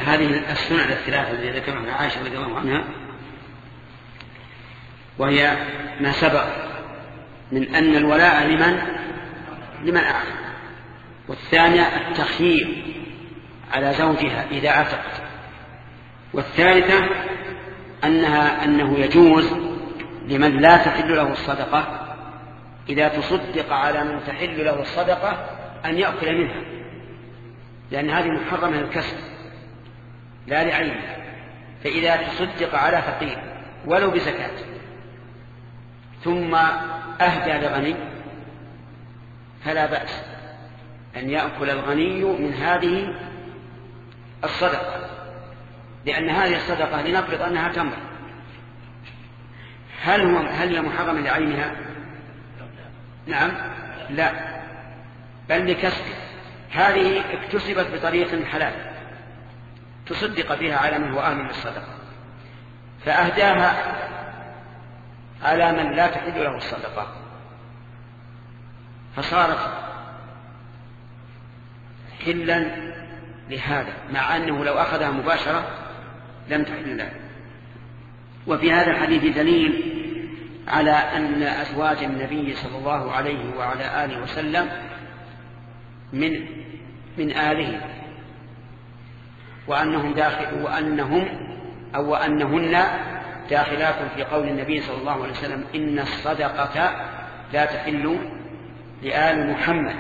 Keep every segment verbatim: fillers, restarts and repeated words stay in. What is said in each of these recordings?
هذه السنة الثلاثة التي ذكرها عائشة رضي الله عنها، وهي ما سبق من أن الولاء لمن لمن أعتق، والثانية التخيير على زوجها إذا عتقت، والثالثة أنها أنه يجوز لمن لا تحل له الصدقة إذا تصدق على من تحل له الصدقة أن يأكل منها، لأن هذه محرمة الكسب لا لعينها. فإذا تصدق على فقير ولو بزكاة ثم أهدى لغني فلا بأس أن يأكل الغني من هذه الصدقة، لأن هذه الصدقة لنفرض أنها تمر، هل هو هل هي محرمة لعينها؟ نعم لا، بل لكسب. هذه اكتسبت بطريق حلال تصدق بها على من هو أهل للصدقة، فأهداها على من لا تحل له الصدقة، فصارت حلا لهذا، مع أنه لو أخذها مباشرة لم تحل له. وفي هذا الحديث دليل على أن أزواج النبي صلى الله عليه وعلى آله وسلم من من آله، وأنهم داخل وأنهم أو وأنهن داخلات في قول النبي صلى الله عليه وسلم إن الصدقة لا تحل لآل محمد،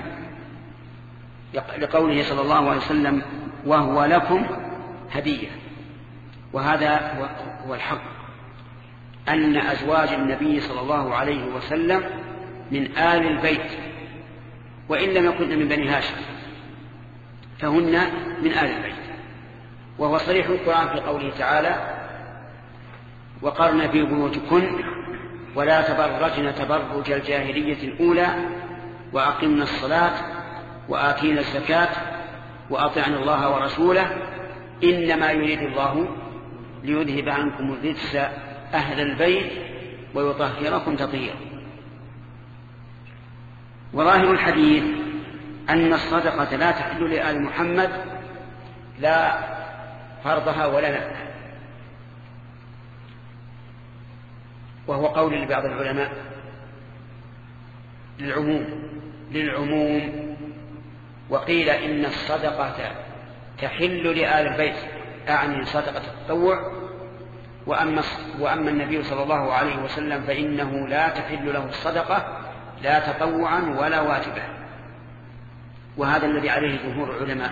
لقوله صلى الله عليه وسلم وهو لكم هدية. وهذا هو الحق، أن أزواج النبي صلى الله عليه وسلم من آل البيت، وإن لم يكن من بني هاشم فهن من آل البيت. وهو صريح القرآن في قوله تعالى وقرن في بيوتكن ولا تبرجن تبرج الجاهلية الأولى وأقمنا الصلاة وآتينا الزكاة وأطعنا الله ورسوله إنما يريد الله ليذهب عنكم الرجس أهل البيت ويطهركم تطهيرا. وظاهر الحديث أن الصدقة لا تحل لآل محمد لا فرضها ولا نفعها، وهو قول لبعض العلماء للعموم للعموم وقيل إن الصدقة تحل لآل البيت، أعني صدقة التطوع، وأما, وأما النبي صلى الله عليه وسلم فإنه لا تحل له الصدقة لا تطوعا ولا واجبا، وهذا الذي عليه جمهور العلماء.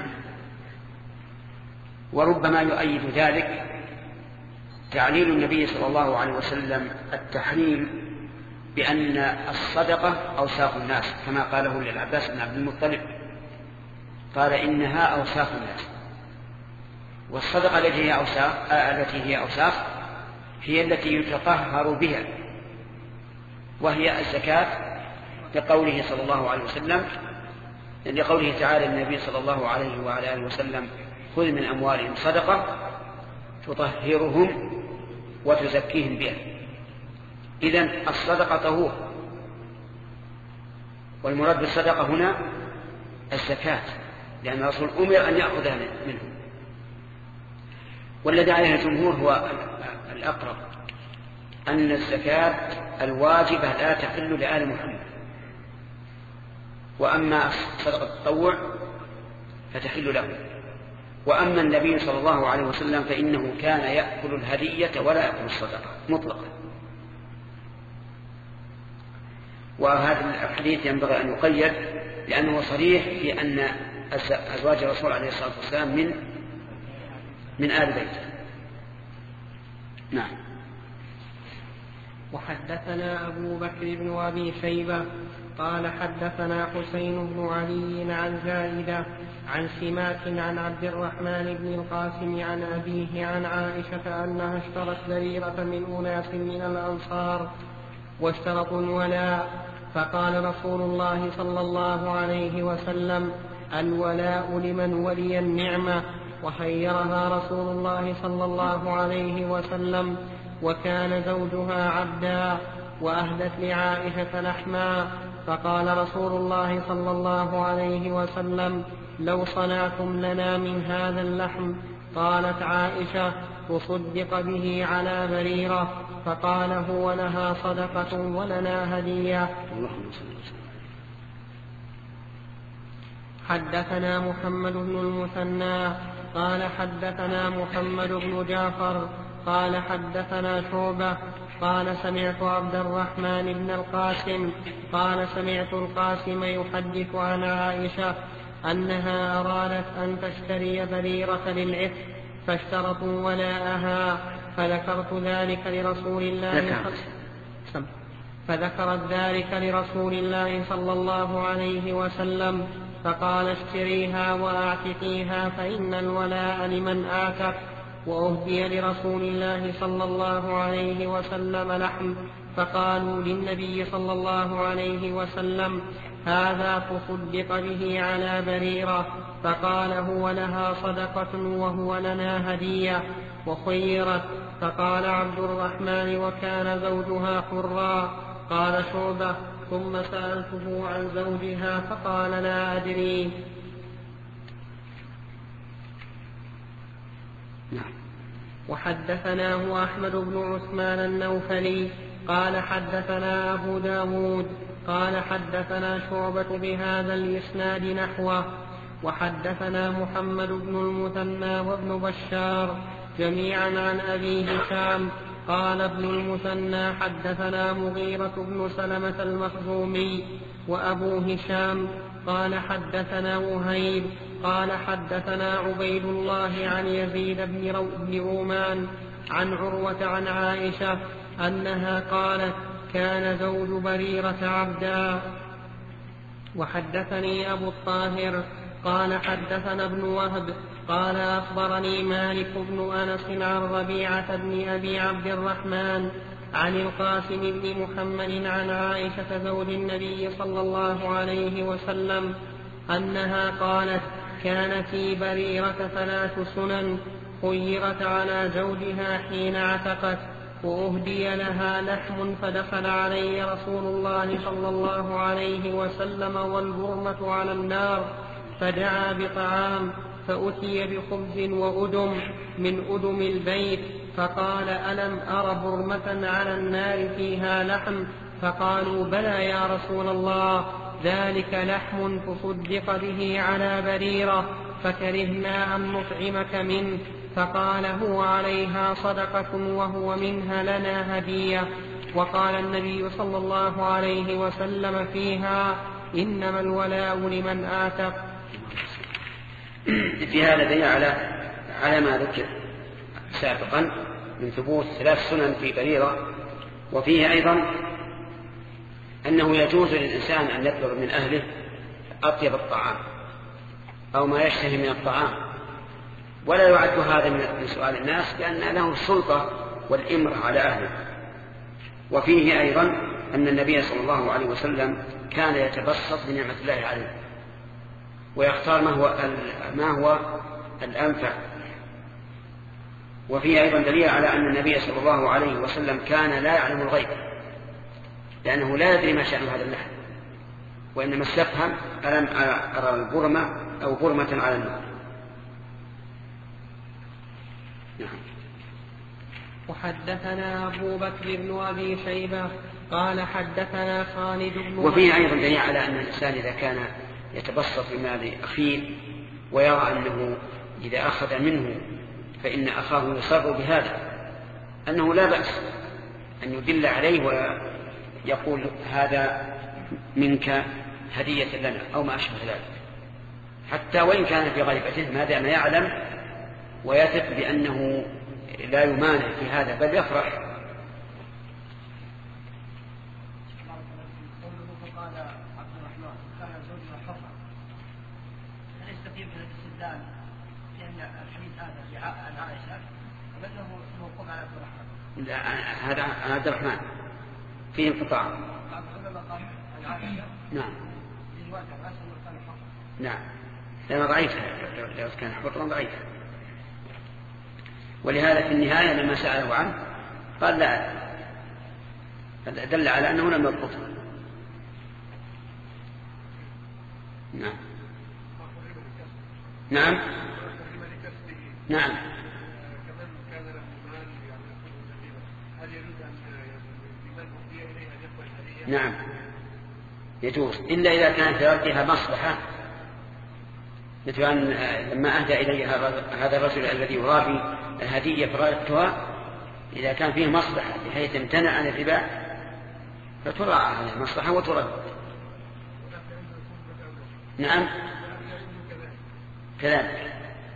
وربما يؤيد ذلك تعليل النبي صلى الله عليه وسلم التحريم بأن الصدقة أوساخ الناس، كما قاله للعباس بن عبد المطلب، قال إنها أوساخ الناس. والصدقة التي هي أوساخ التي هي أوساخ هي التي يتطهر بها، وهي الزكاة، لقوله صلى الله عليه وسلم لقوله تعالى النبي صلى الله عليه وعلى آله وسلم خذ من أموالهم صدقة تطهرهم وتزكيهم بها. إذن الصدقة طهور، والمراد بالصدقة هنا الزكاة، لأن الرسول أمر أن يأخذها منه. والذي عليه الجمهور هو الأقرب، أن الزكاة الواجبة لا تحل لآل محمد، وأما صدقة التطوع فتحل له. وأما النبي صلى الله عليه وسلم فإنه كان يأكل الهدية ولا يأكل الصدقة مطلقا. وهذا الحديث ينبغي أن يقيد لأنه صريح في أن أزواج الرسول عليه الصلاة والسلام من من آل بيته. نعم. وحدثنا أبو بكر بن أبي شيبة قال حدثنا حسين بن علي عن زائدة عن سماك عن عبد الرحمن بن القاسم عن أبيه عن عائشة أنها اشترت بريرة من أناس من الأنصار واشترطوا الولاء، فقال رسول الله صلى الله عليه وسلم الولاء لمن ولي النعمة، وخيرها رسول الله صلى الله عليه وسلم، وكان زوجها عبدا، وأهدت لعائشة لحما، فقال رسول الله صلى الله عليه وسلم لو صنعتم لنا من هذا اللحم. قالت عائشة: تصدق به على بريرة. فقال: هو لها صدقة ولنا هدية. حدثنا محمد بن المثنى قال حدثنا محمد بن جعفر قال حدثنا شعبة قال سمعت عبد الرحمن بن القاسم قال سمعت القاسم يحدث عن عائشة أنها أرادت أن تشتري بريرة للعتق فاشترطوا ولاءها، فذكرت ذلك لرسول الله فذكرت ذلك لرسول الله صلى الله عليه وسلم، فقال: اشتريها وأعتقيها فإن الولاء لمن أعتق. وأهدي لرسول الله صلى الله عليه وسلم لحم، فقالوا للنبي صلى الله عليه وسلم: هذا تصدق به على بريرة. فقال: هو لها صدقة وهو لنا هدية. وخيرت. فقال عبد الرحمن: وكان زوجها حرا. قال شعبة: ثم سألته عن زوجها فقال: لا أدري. وحدثناه أحمد بن عثمان النوفلي قال حدثنا أبو داود قال حدثنا شعبة بهذا الإسناد نحوه. وحدثنا محمد بن المثنى وابن بشار جميعا عن أبي هشام قال ابن المثنى حدثنا مغيرة بن سلمة المخزومي. وأبو هشام قال حدثنا وهيب قال حدثنا عبيد الله عن يزيد بن رومان عن عروة عن عائشة أنها قالت: كان زوج بريرة عبدا. وحدثني أبو الطاهر قال حدثنا ابن وهب قال أخبرني مالك بن أنس عن ربيعة بن أبي عبد الرحمن عن القاسم بن محمد عن عائشة زوج النبي صلى الله عليه وسلم أنها قالت: كان في بريرة ثلاث سنن خيرت على زوجها حين عتقت، وأهدي لها لحم فدخل علي رسول الله صلى الله عليه وسلم والبرمة على النار، فدعا بطعام فأتي بخبز وأدم من أدم البيت، فقال: ألم أر برمة على النار فيها لحم؟ فقالوا: بلى يا رسول الله، ذلك لحم تصدق به على بريرة، فكرهنا أن نطعمك منه. فقال: هو عليها صدقة وهو منها لنا هدية. وقال النبي صلى الله عليه وسلم فيها: إنما الولاء لمن آتق. في هذا دليل على على ما ذكر سابقا من ثبوت ثلاث سنن في بريرة. وفيه أيضا أنه يجوز للإنسان أن يطلب من أهله أطيب الطعام أو ما يشتهي من الطعام، ولا يعد هذا من سؤال الناس، لأن له السلطة والإمر على أهله. وفيه أيضا أن النبي صلى الله عليه وسلم كان يتبسط بنعمة الله عليه ويختار ما هو, ما هو الأنفع. وفيه أيضا دليل على أن النبي صلى الله عليه وسلم كان لا يعلم الغيب، لأنه لا يدري ما شأن هذا اللحم، وإنما استفهم: ألم أرى البرمة أو برمة على النار. نعم. وحدثنا أبو بكر بن أبي شيبة قال حدثنا خالد بن. وفيه أيضا دليل على أن الإنسان إذا كان يتبسط بمال أخيه ويرى أنه إذا أخذ منه فإن أخاه يصر بهذا، أنه لا بأس أن يدل عليه ويقول: هذا منك هدية لنا أو ما أشبه ذلك، حتى وإن كان في غيبته، ما دام يعلم ويثق بأنه لا يمانع في هذا بل يفرح. لا، هذا عبد الرحمن فيه انقطاع. نعم نعم لأنه ضعيف، لو كان حرا ضعيف. ولهذا في النهاية لما سأله عنه قال: لا، دل على أنه لم يضبطه. نعم. نعم نعم نعم يجوز، إلا إذا كانت لردها مصلحة، مثل أن لما أهدى إلي هذا الرجل الذي يرابي الهدية فردتها، إذا كان فيه مصلحة بحيث امتنع عن الربا فتراعى هذه المصلحة وترد. نعم كذلك.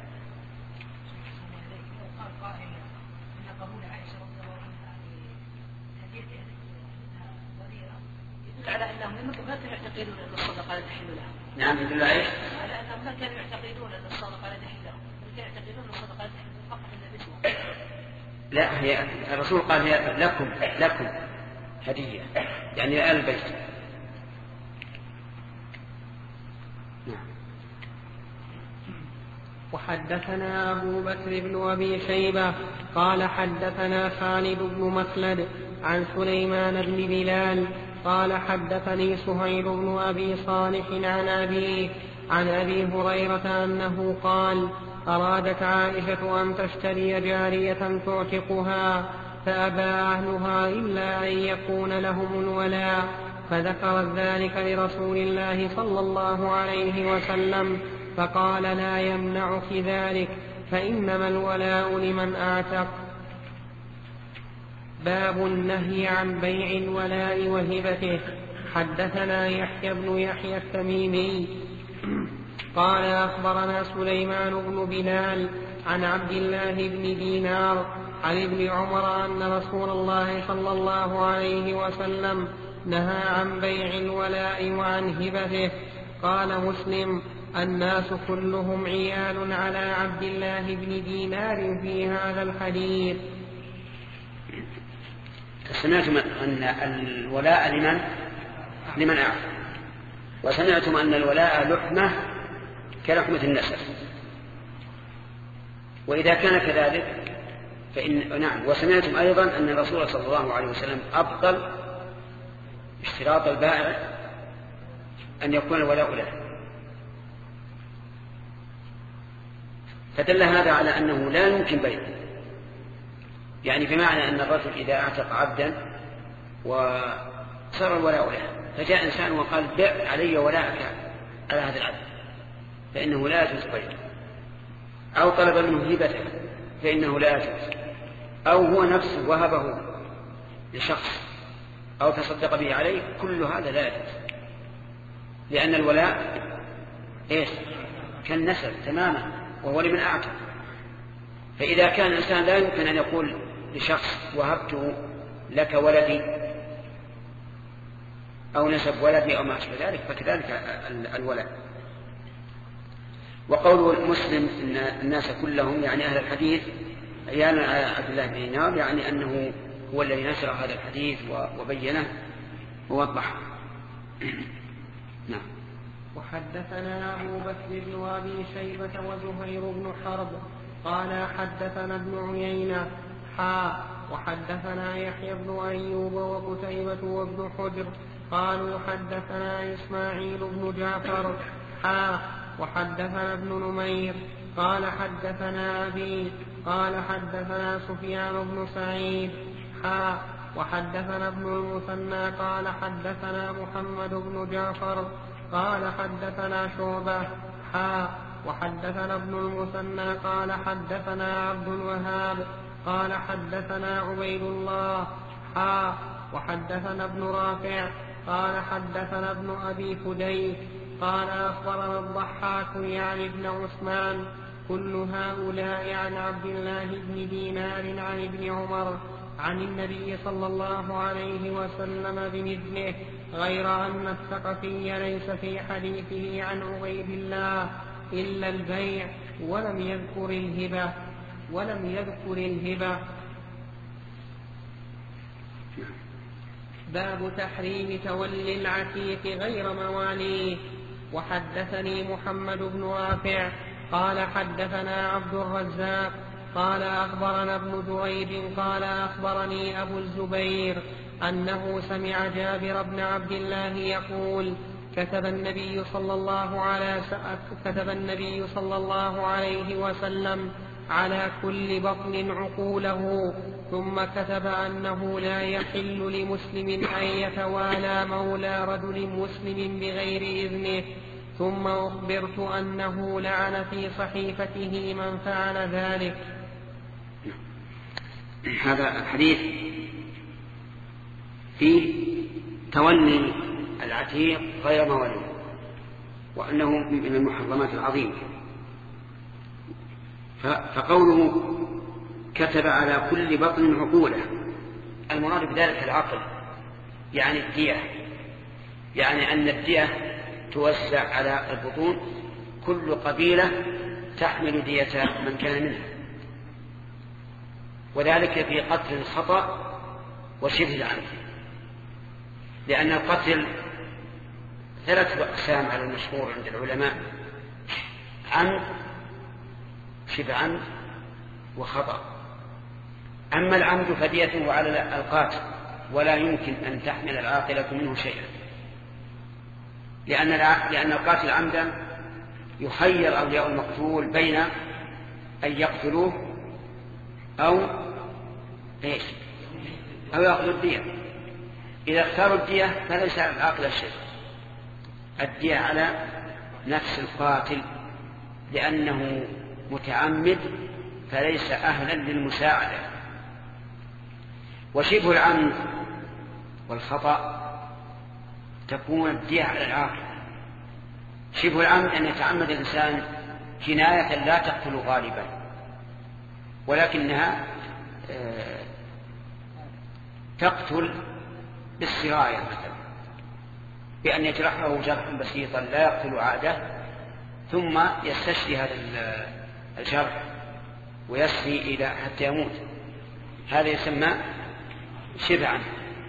على أنهم ما كانوا يعتقدون أن الصدقة لا تحل لهم. نعم يدل عليه على أنهم ما كانوا يعتقدون أن الصدقة لا تحل لهم، بل كانوا يعتقدون أن الصدقة لا تحل فقط إلا باسمه. لا، هي الرسول قال هي لكم لكم هدية، يعني لآل البيت. وحدثنا أبو بكر بن أبي شيبة قال حدثنا خالد بن مخلد عن سليمان بن بلال قال حدثني سهيل بن أبي صالح عن أبيه عن أبي هريرة أنه قال: أرادت عائشة أن تشتري جارية تعتقها فأبى أهلها إلا أن يكون لهم الولاء، فذكرت ذلك لرسول الله صلى الله عليه وسلم فقال: لا يمنعك ذلك، فإنما الولاء لمن أعتق. باب النهي عن بيع الولاء وهبته. حدثنا يحيى بن يحيى التميمي قال أخبرنا سليمان بن بلال عن عبد الله بن دينار عن ابن عمر أن رسول الله صلى الله عليه وسلم نهى عن بيع الولاء وعن هبته. قال مسلم: الناس كلهم عيال على عبد الله بن دينار في هذا الحديث. سمعتم أن الولاء لمن لمن أعطى، وسمعتم أن الولاء لحمة كلحمة النسب، وإذا كان كذلك فإن نعم. وسمعتم أيضا أن الرسول صلى الله عليه وسلم أبطل اشتراط البائع أن يكون الولاء له، فدل هذا على أنه لا يمكن بيعه، يعني بمعنى أن الرجل إذا أعتق عبدا وصار الولاء له، فجاء إنسان وقال: بيع علي ولاءك على هذا العبد، فإنه لا يجوز بيعه، أو طلب منه هبته فإنه لا يجوز، أو هو نفسه وهبه لشخص أو تصدق به عليه، كل هذا لا يجوز، لأن الولاء إيش؟ كالنسب تماما، وهو لمن أعتق. فإذا كان الإنسان لا يمكن أن يقول لشخص: وهبته لك ولدي أو نسب ولدي أو ما أشبه ذلك، فكذلك الولاء. وقول مسلم إن الناس كلهم يعني أهل الحديث عيال على عبد الله بن دينار، يعني أنه هو الذي نشر هذا الحديث وبينه ووضحه. نعم. وحدثنا أبو بكر بن أبي شيبة وزهير بن حرب قال حدثنا ابن عيينة حا وحدثنا يحيى بن أيوب وقتيبة وابن حجر قالوا حدثنا إسماعيل بن جعفر حا وحدثنا ابن نمير قال حدثنا أبي قال حدثنا سفيان بن سعيد حا وحدثنا ابن المثنى قال حدثنا محمد بن جعفر قال حدثنا شعبة حا وحدثنا ابن المثنى قال حدثنا عبد الوهاب قال حدثنا عبيد الله حا وحدثنا ابن رافع قال حدثنا ابن أبي فديك قال أخبرنا الضحاك يعني ابن عثمان كل هؤلاء عن عبد الله بن دينار عن ابن عمر عن النبي صلى الله عليه وسلم بمثله، غير أن الثقفي ليس في حديثه عن عبيد الله إلا البيع ولم يذكر الهبة ولم يذكر الهبة. باب تحريم تولي العتيق غير مواليه. وحدثني محمد بن رافع قال حدثنا عبد الرزاق قال أخبرنا ابن دريد قال أخبرني أبو الزبير أنه سمع جابر بن عبد الله يقول: كتب النبي صلى الله على كتب النبي صلى الله عليه وسلم على كل بطن عقوله، ثم كتب أنه لا يحل لمسلم أن يتوالى مولى رجل مسلم بغير إذنه، ثم أخبرت أنه لعن في صحيفته من فعل ذلك. هذا الحديث فيه تولي العتيق غير مولي، وأنه من المحرمات العظيمة. فقوله كتب على كل بطن عقوله، المراد بذلك العقل، يعني الدية، يعني أن الدية توزع على البطون، كل قبيلة تحمل دية من كان منها، وذلك في قتل الخطأ وشبه العمد، لأن القتل ثلاث أقسام على المشهور عند العلماء: عمد، شبه عمد، وخطأ. أما العمد فديته على القاتل، ولا يمكن أن تحمل العاقلة منه شيئا، لأن لأن القاتل عمدا يخير أولياء المقتول بين أن يقتلوه أو إيش أو يأخذوا الدية. إذا اختاروا الدية فليس على العاقلة شيء، الدية على نفس القاتل، لأنه متعمد فليس أهلا للمساعدة. وشبه العمد والخطأ تكون الدية على العاقل. شبه العمد أن يتعمد الإنسان جناية لا تقتل غالبا، ولكنها تقتل بالسراية مثلا، بأن يجرحه جرحا بسيطا لا يقتل عادة، ثم يستشفي هذا الجرح ويسري إلى حتى يموت، هذا يسمى شبه عنه.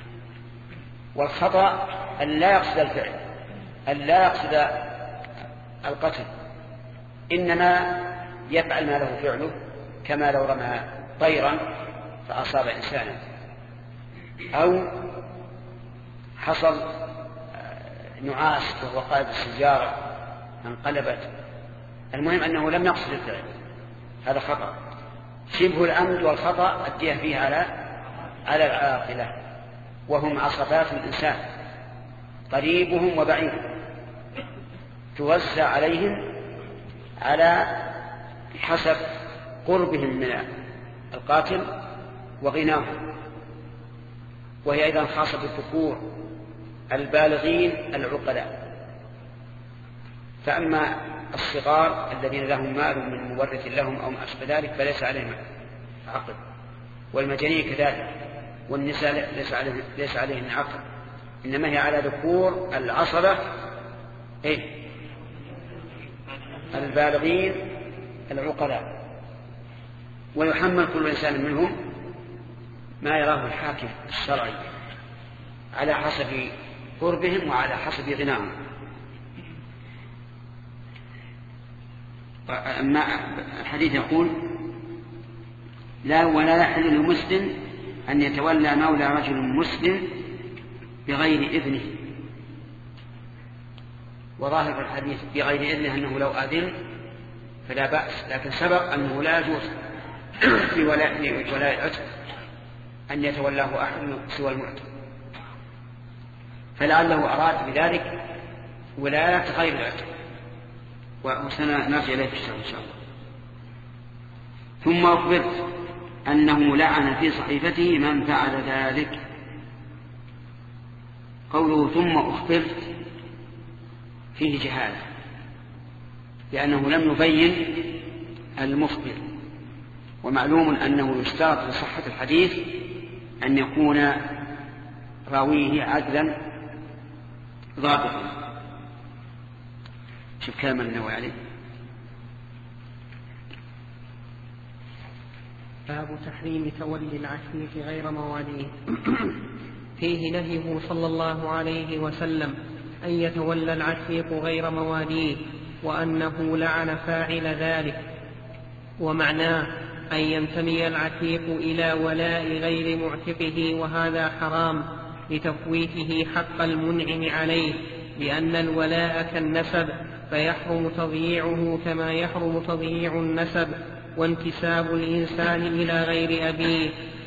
والخطأ أن لا يقصد الفعل، أن لا يقصد القتل، إنما يفعل ما له فعله، كما لو رمى طيرا فأصاب إنسانا، أو حصل نعاس وهو قائد السيارة انقلبت، المهم أنه لم يقصد الفعل، هذا خطأ. شبه العمد والخطأ الدية فيه على على العاقلة، وهم عصبات الإنسان، قريبهم وبعيدهم، توزع عليهم على حسب قربهم من القاتل وغناهم، وهي أيضا خاصة بالذكور البالغين العقلاء. فأما الصغار الذين لهم مال من مورث لهم أو ما أشبه ذلك فليس عليهم عقل، والمجانين كذلك، والنساء ليس عليهن ليس عليهن عقل، إنما هي على ذكور العصبة إيه؟ البالغين العقلاء. ويحمل كل إنسان منهم ما يراه الحاكم الشرعي على حسب قربهم وعلى حسب غناهم. أما الحديث يقول: لا ولا يحل لمسلم أن يتولى مولى رجل مسلم بغير إذنه. وظاهر الحديث بغير إذنه أنه لو أذن فلا بأس، لكن سبق أنه لا يجوز في ولاء العتق أن يتولاه أحد سوى المعتق، فلعله أراد بذلك ولاية غير العتق، وسنرجع إليه في الشرح إن شاء الله. ثم أخبرت أنه لعن في صحيفته من فعل ذلك. قوله ثم أخبرت فيه جهالة، لأنه لم يبين المخبر، ومعلوم أنه يشترط لصحة الحديث أن يكون راويه عدلا ضابطا. شوف كلام النووي عليه: باب تحريم تولي العتيق غير مواليه. فيه نهيه صلى الله عليه وسلم أن يتولى العتيق غير مواليه، وأنه لعن فاعل ذلك، ومعناه أن ينتمي العتيق إلى ولاء غير معتقه، وهذا حرام لتفويته حق المنعم عليه، لأن الولاء كالنسب فيحرم تضييعه كما يحرم تضييع النسب وانتساب الإنسان إلى غير أبيه.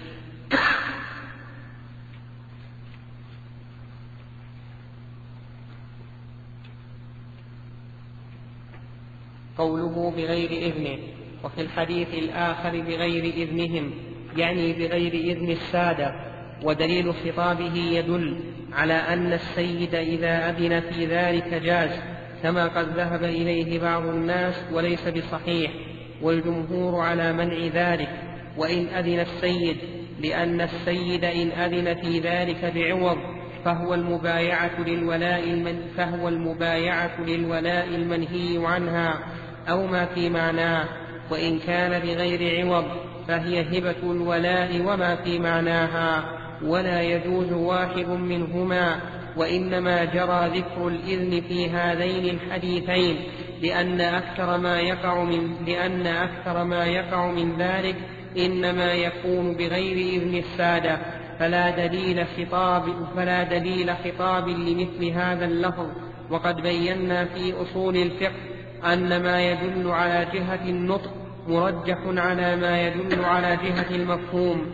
قوله بغير إذنه، وفي الحديث الآخر بغير إذنهم يعني بغير إذن السادة، ودليل خطابه يدل على أن السيد إذا أذن في ذلك جاز، كما قد ذهب إليه بعض الناس وليس بصحيح، والجمهور على منع ذلك وإن أذن السيد، لأن السيد إن أذن في ذلك بعوض فهو المبايعة للولاء المن فهو المبايعة للولاء المنهي عنها أو ما في معناه، وإن كان بغير عوض فهي هبة الولاء وما في معناها، ولا يجوز واحد منهما، وإنما جرى ذكر الإذن في هذين الحديثين لأن أكثر ما يقع من لأن أكثر ما يقع من ذلك إنما يكون بغير إذن السادة، فلا دليل خطاب فلا دليل خطاب لمثل هذا اللفظ. وقد بينا في أصول الفقه أن ما يدل على جهة النطق مرجح على ما يدل على جهة المفهوم.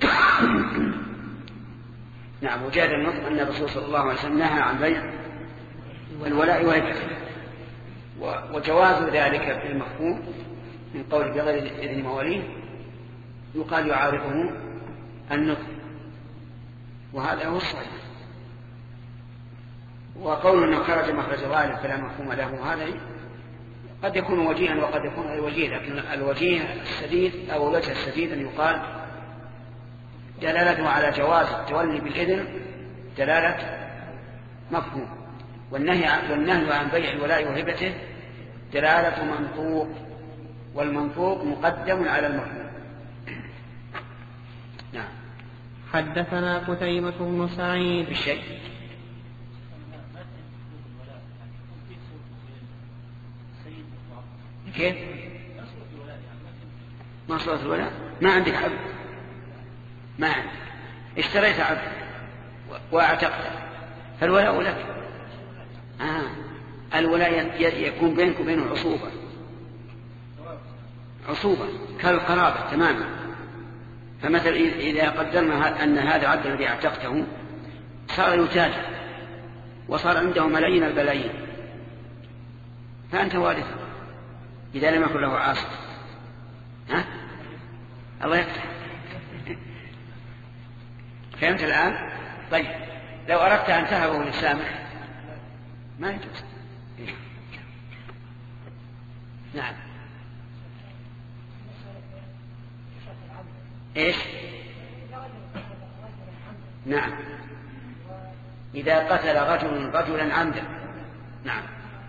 نعم، وجاء النطق أن الرسول صلى الله عليه وسلم نهى عن بيع الولاء وهبته، وجواز ذلك في المفهوم من قول بغير إذن مواليه يقال يعارضه النطق، وهذا هو الصحيح. وقول أنه خرج مخرج الغالب فلا مفهوم له، هذا قد يكون وجيها وقد يكون غير وجيه، لكن الوجيه السديد أو الوجه السديد أن يقال دلالته على جواز التولي بالإذن دلالة مفهوم، والنهي والنهي عن بيع الولاء وهبته دلالة منطوق، والمنطوق مقدم على المفهوم. نعم. حدثنا قتيبة بن سعيد بالشيء كيف؟ ما صورة الولاء؟ ما عندك عبد، ما عندك، اشتريت عبد واعتقته فالولاء لك. آه. الولاء يكون بينك وبينه عصوبة، عصوبة كالقرابة تماما. فمثل إذا قدرنا أن هذا العبد الذي اعتقته صار يتاجر وصار عنده ملايين البلايين، فأنت وارث إذا لم يكن له عاصر. ها؟ الله يفتح. فهمت الآن؟ طيب لو أردت أن تهبه للسامح ما يجوز. نعم. إيش؟ نعم، إذا قتل رجل رجلا عمدا. نعم.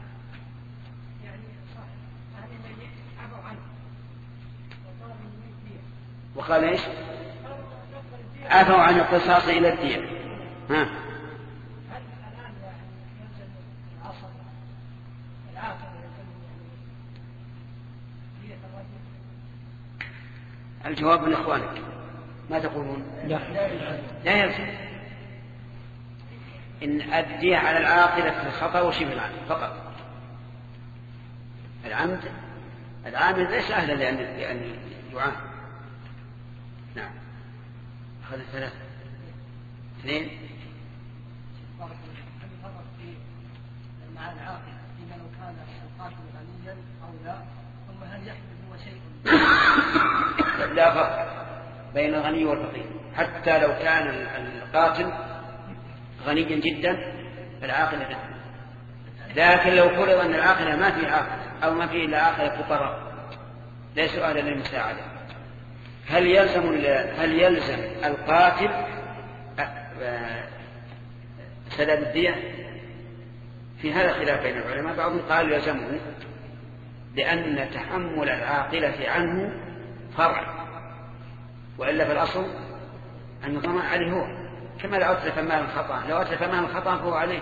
وقال إيش؟ عفوا عن القصاص إلى الدية. ها؟ الجواب من إخوانك، ما تقولون؟ لا, لا يلزم. إن الدية على العاقلة في الخطأ وشبه العمد فقط. العمد العامل ليس أهلا لأن لأن يعان. نعم. أخذ ثلاثة اثنين مع العاقل إذا لو كان القاتل غنيا أو لا، ثم هل يحدث هو شيء؟ لا فرق بين الغني والفقير، حتى لو كان القاتل غنيا جدا العاقل لا. لكن لو فرض أن العاقل ما فيه عاقل أو ما فيه إلا عاقل فقراء ليسوا أهلا للمساعدة، هل يلزم هل يلزم القاتل سداد الدية؟ في هذا خلاف بين العلماء، بعضهم قال يلزمه لأن تحمل العاقلة عنه فرع، وإلا في الأصل أن الضمان عليه هو، كما لو أتلف مال الخطأ، لو أتلف مال الخطأ فهو عليه.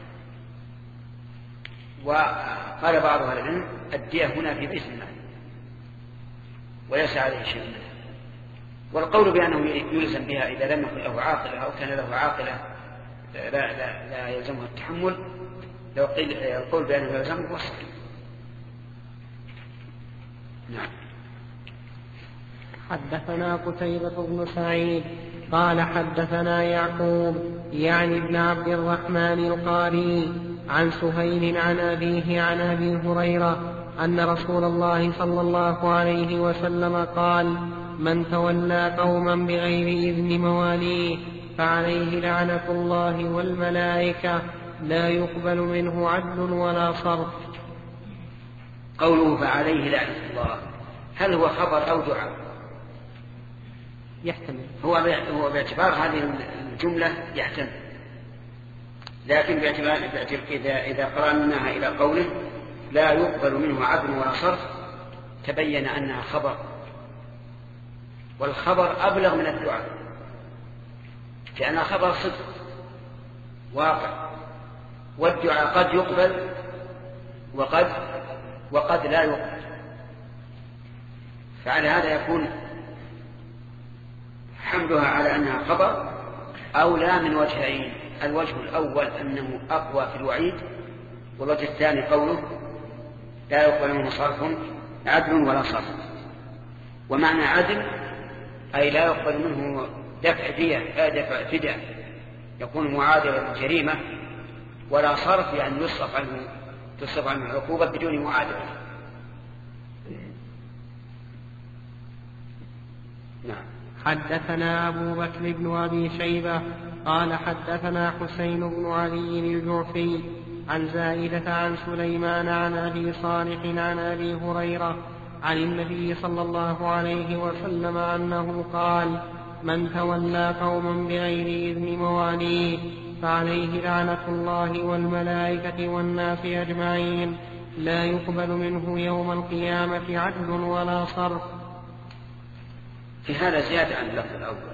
وقال بعض أهل العلم الدية هنا في بيت المال وليس عليه شيء منها، والقول بأنه يلزم بها إذا لم يكن له عاقلة أو كان له عاقلة لا, لا, لا يلزمه التحمل لو قيل القول بأنه يلزم هو صحيح. نعم. حدثنا قتيبة بن سعيد قال حدثنا يعقوب يعني ابن عبد الرحمن القاري عن سهيل عن أبيه عن أبي هريرة أن رسول الله صلى الله عليه وسلم قال: من تولى قوما بغير إذن مواليه فعليه لعنة الله والملائكة لا يقبل منه عدل ولا صرف. قوله فعليه لعنة الله هل هو خبر أو دعاء؟ يحتمل. هو هو باعتبار هذه الجملة يحتمل، لكن باعتبار إذا إذا قرأناها إلى قوله لا يقبل منه عدل ولا صرف تبين أنها خبر، والخبر أبلغ من الدعاء لأنها خبر صدق واقع، والدعاء قد يقبل وقد وقد لا يقبل. فعلى هذا يكون حملها على أنها خبر أولى من وجهين: الوجه الأول أنه أقوى في الوعيد، والوجه الثاني قوله لا يقبل منه صرف عدل ولا صرف. ومعنى عدل أي لا يقبل منه دفع دية دفع فداء يكون معادلا للجريمة، ولا صرف يعني يصرف عنه تصرف عنه العقوبة بدون معادلة. نعم. حدثنا أبو بكر بن أبي شيبة قال حدثنا حسين بن علي الجعفي عن زائدة عن سليمان عن أبي صالح عن أبي هريرة عن النبي صلى الله عليه وسلم أنه قال: من تولى قوما بغير إذن مواليه فعليه لعنة الله والملائكة والناس أجمعين لا يقبل منه يوم القيامة عدل ولا صرف. في هذا زيادة عن اللفظ الأول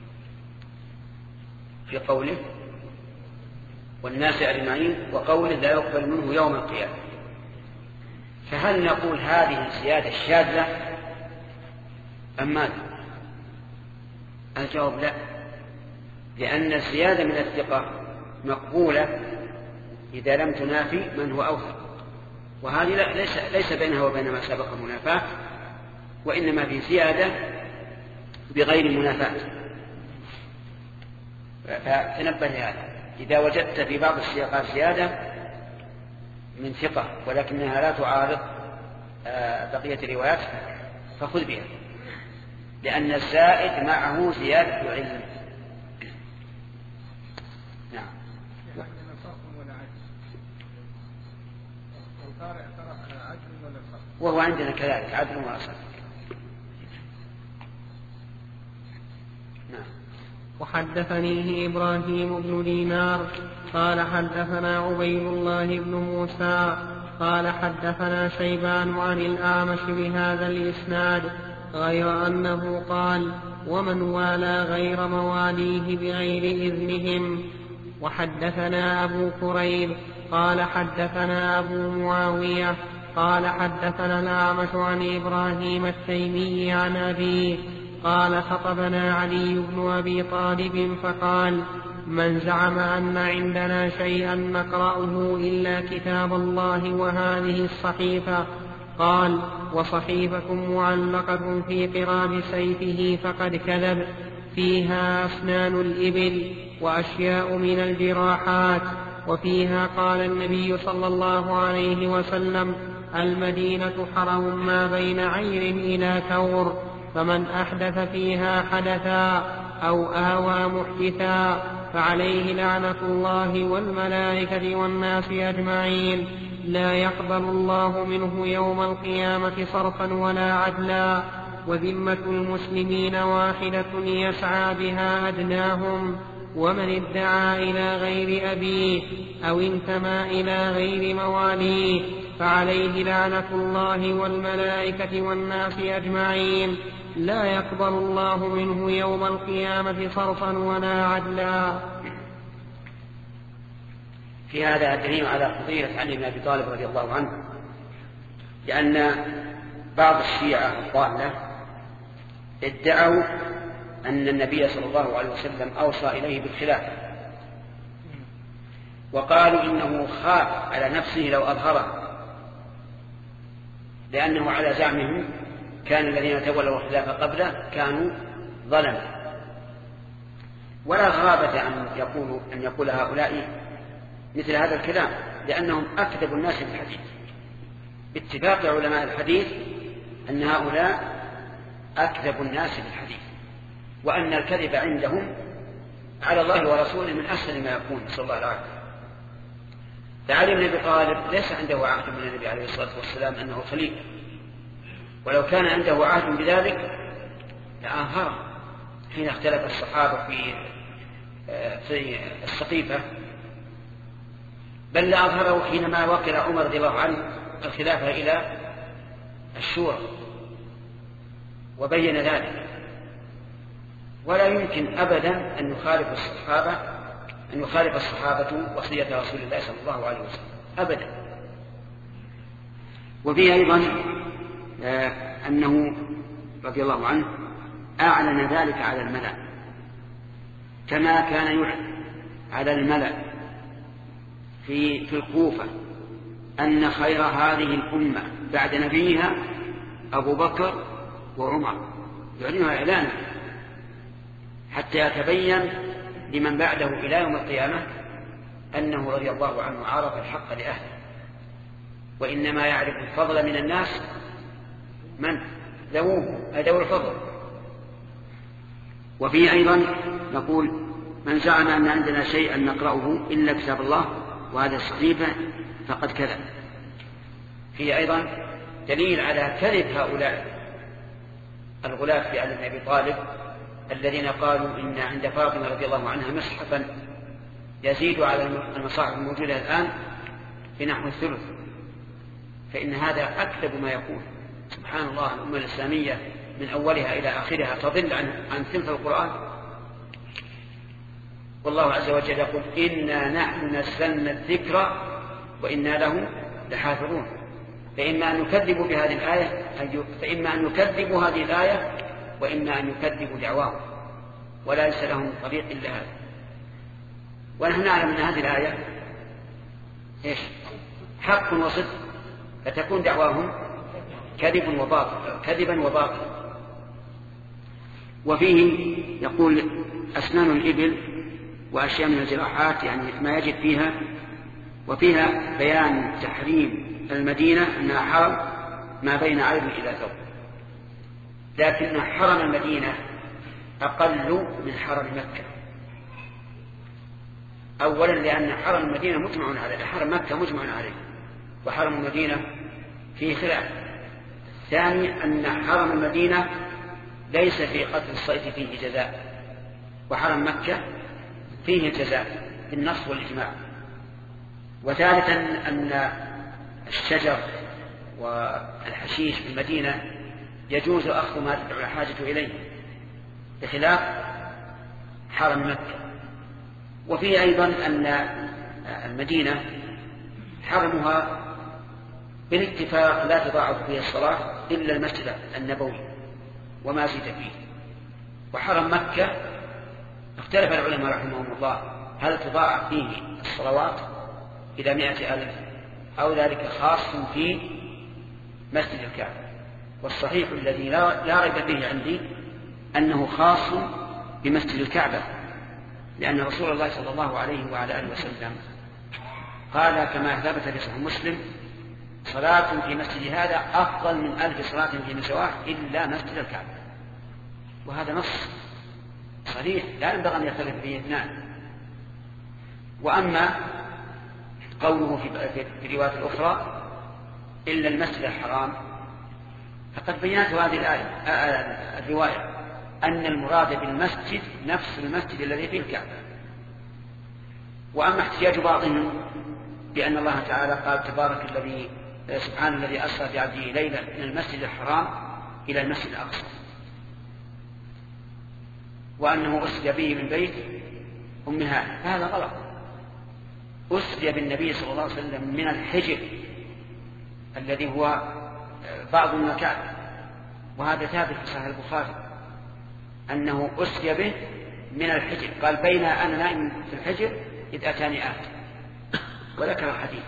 في قوله والناس أجمعين وقوله لا يقبل منه يوم القيامة. فهل نقول هذه الزيادة الشاذة أم ماذا؟ الجواب لا، لأن الزيادة من الثقة مقبولة إذا لم تنافي من هو أوثق، وهذه ليس, ليس بينها وبين ما سبق منافاة، وإنما في زيادة بغير منافاة. فتنبه لهذا، إذا وجدت في بعض السياقات زيادة من ثقة ولكنها لا تعارض بقية الروايات فخذ بها، لأن الزائد معه زيادة علم. نعم. وهو عندنا كذلك عدل وصرف. نعم. وحدثنيه إبراهيم بن دينار قال حدثنا عبيد الله بن موسى قال حدثنا شيبان عن الأعمش بهذا الإسناد غير أنه قال: ومن والى غير مواليه بغير إذنهم. وحدثنا أبو كريب قال حدثنا أبو معاوية قال حدثنا الأعمش عن إبراهيم التيمي عن أبيه قال: خطبنا علي بن أبي طالب فقال: من زعم أن عندنا شيئا نقرأه إلا كتاب الله وهذه الصحيفة، قال: وصحيفة معلقة في قراب سيفه فقد كذب، فيها أسنان الإبل وأشياء من الجراحات، وفيها قال النبي صلى الله عليه وسلم: المدينة حرم ما بين عير إلى ثور، فمن أحدث فيها حدثا أو آوى محدثا فعليه لعنة الله والملائكة والناس أجمعين لا يقبل الله منه يوم القيامة صرفا ولا عدلا، وذمة المسلمين واحدة يسعى بها أدناهم، ومن ادعى إلى غير أبيه أو انتمى إلى غير مواليه فعليه لعنة الله والملائكة والناس أجمعين لا يقبل الله منه يوم القيامة صرفا ولا عدلا. في هذا دليل على قضية علي بن أبي طالب رضي الله عنه، لأن بعض الشيعة الضالة ادعوا أن النبي صلى الله عليه وسلم أوصى إليه بالخلافة، وقالوا إنه خاف على نفسه لو أظهره، لأنه على زعمهم كان الذين تولوا الخلاف قبله كانوا ظلما. ولا غرابة أن يقول أن يقول هؤلاء مثل هذا الكلام، لأنهم أكذب الناس بالحديث. باتفاق علماء الحديث أن هؤلاء أكذب الناس بالحديث، وأن الكذب عندهم على الله ورسوله من أسهل ما يكون، نسأل الله العافية. فعلي بن أبي طالب ليس عنده عهد من النبي عليه الصلاة والسلام أنه خليفة، ولو كان عنده عهد بذلك لأظهره حين اختلف الصحابة في في السقيفة، بل لأظهره حينما وكل عمر رضي الله عنه الخلافة إلى الشورى وبين ذلك. ولا يمكن أبدا أن يخالف الصحابة أن يخالف الصحابة وصية رسول الله صلى الله عليه وسلم أبدا. وفيه أيضا أنه رضي الله عنه أعلن ذلك على الملأ، كما كان يعلن على الملأ في في الكوفة أن خير هذه الأمة بعد نبيها أبو بكر وعمر، يعلنها إعلانا حتى يتبين لمن بعده إلى يوم القيامة أنه رضي الله عنه عرف الحق لأهله، وإنما يعرف الفضل من الناس من ذووه ذوو الفضل. وفيه أيضا نقول من زعم أن عندنا شيئا نقرأه إلا كتاب الله وهذا الصحيفة فقد كذب. فيه أيضا دليل على كذب هؤلاء الغلاة في علي بن أبي طالب الذين قالوا إن عند فاطمة رضي الله عنها مصحفا يزيد على المصاحف الموجودة الآن بنحو الثلث، فإن هذا أكذب ما يكون. سبحان الله، الأمة الإسلامية من أولها إلى آخرها تضل عن عن ثلث القرآن، والله عز وجل يقول إنا نحن نزلنا الذكر وإنا له لحافظون. فإما أن يكذبوا بهذه الآية فإما أن يكذبوا هذه الآية وإما أن يكذبوا دعواهم، ولا ليس لهم طريق إلا هذا. ونحن نعلم أن هذه الآية إيش؟ حق وصدق، فتكون دعواهم كذب وباطل كذبا وباطلا. وفيه يقول أسنان الإبل وأشياء من الجراحات، يعني ما يجد فيها. وفيها بيان تحريم المدينة أنها حرم ما بين عين إلى ثوب، لكن حرم المدينة أقل من حرم مكة. أولا لأن حرم المدينة مجمع عليه، حرم مكة مجمع عليه، وحرم المدينة فيه خلاف. ثاني أن حرم المدينة ليس في قتل الصيد فيه جزاء، وحرم مكة فيه جزاء بالنص والإجماع. وثالثا أن الشجر والحشيش في المدينة يجوز أخذ ما تدعو الحاجة إليه بخلاف حرم مكة. وفيه أيضا أن المدينة حرمها بالاتفاق لا تضاعف فيه الصلاة إلا المسجد النبوي وما زيد فيه. وحرم مكة اختلف العلماء رحمهم الله هل تضاعف فيه الصلوات إلى مئة ألف أو ذلك خاص في مسجد الكعبة. والصحيح الذي لا, لا ريب فيه عندي أنه خاص بمسجد الكعبة، لأن رسول الله صلى الله عليه وعلى آله وسلم قال كما ثبت في صحيح مسلم صلاة في مسجد هذا أفضل من ألف صلاة في مسواه إلا مسجد الكعبة. وهذا نص صريح لا ينبغي أن يختلف فيه اثنان. وأما قوله في الروايات الأخرى إلا المسجد الحرام فقد بينت هذه الآية الرواية أن المراد بالمسجد نفس المسجد الذي فيه الكعبة. وأما احتجاج بعضهم بأن الله تعالى قال تبارك الذي سبحان الذي أسرى بعبده ليلا من المسجد الحرام إلى المسجد الأقصى، وأنه أسري به من بيت أم هانئ، فهذا غلط. أسري بالنبي صلى الله عليه وسلم من الحجر الذي هو بعض من الكعبة، وهذا ثابت في صحيح البخاري أنه أسري به من الحجر، قال بين أنا نائم في الحجر إذ أتاني آت. وذكر الحديث.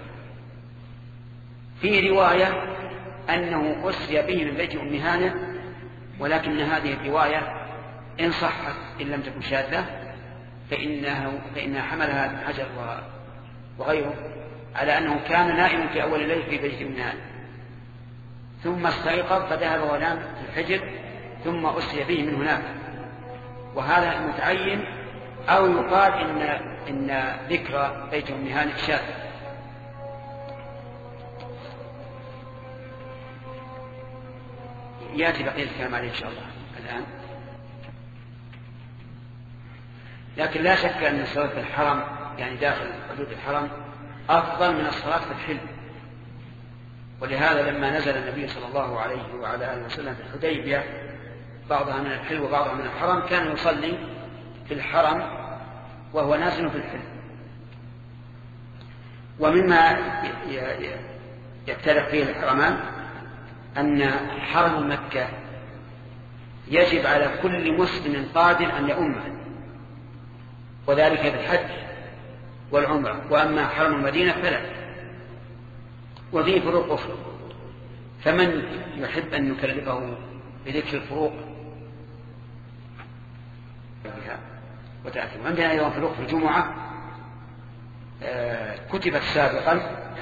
في رواية أنه أسري به من بيت أم هانئ، ولكن هذه الرواية إن صحت إن لم تكن شاذة فإنها, فإنها حملها ابن حجر وغيره على أنه كان نائما في أول الليل في بيت أم هانئ ثم استيقظ فذهب ونام في الحجر ثم أسري به من هناك، وهذا متعين. أو يقال إن, إن ذكر بيت أم هانئ شاذ. يأتي بقية الكلام عليه إن شاء الله الآن. لكن لا شك أن الصلاة في الحرم يعني داخل حدود الحرم أفضل من الصلاة في الحل، ولهذا لما نزل النبي صلى الله عليه وعلى آله وسلم في الحديبية بعضها من الحل وبعضها من الحرم كان يصلي في الحرم وهو نازل في الحل. ومما يفترق فيه الحرمان أن حرم مكة يجب على كل مسلم قادر أن يؤمه، وذلك بالحج والعمرة، وأما حرم المدينة فلا. وفيه فروق أخرى، فمن يحب أن يكلفه بذكر الفروق وتأتي. وعندنا أيضا فروق في الجمعة كتبت سابقا،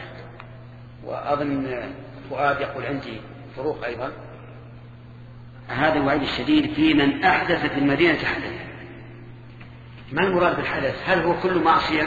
وأظن فؤاد يقول عندي فروق أيضا. هذا الوعيد الشديد في من أحدث في المدينة حدث. ما المراد بالحدث؟ هل هو كل معصية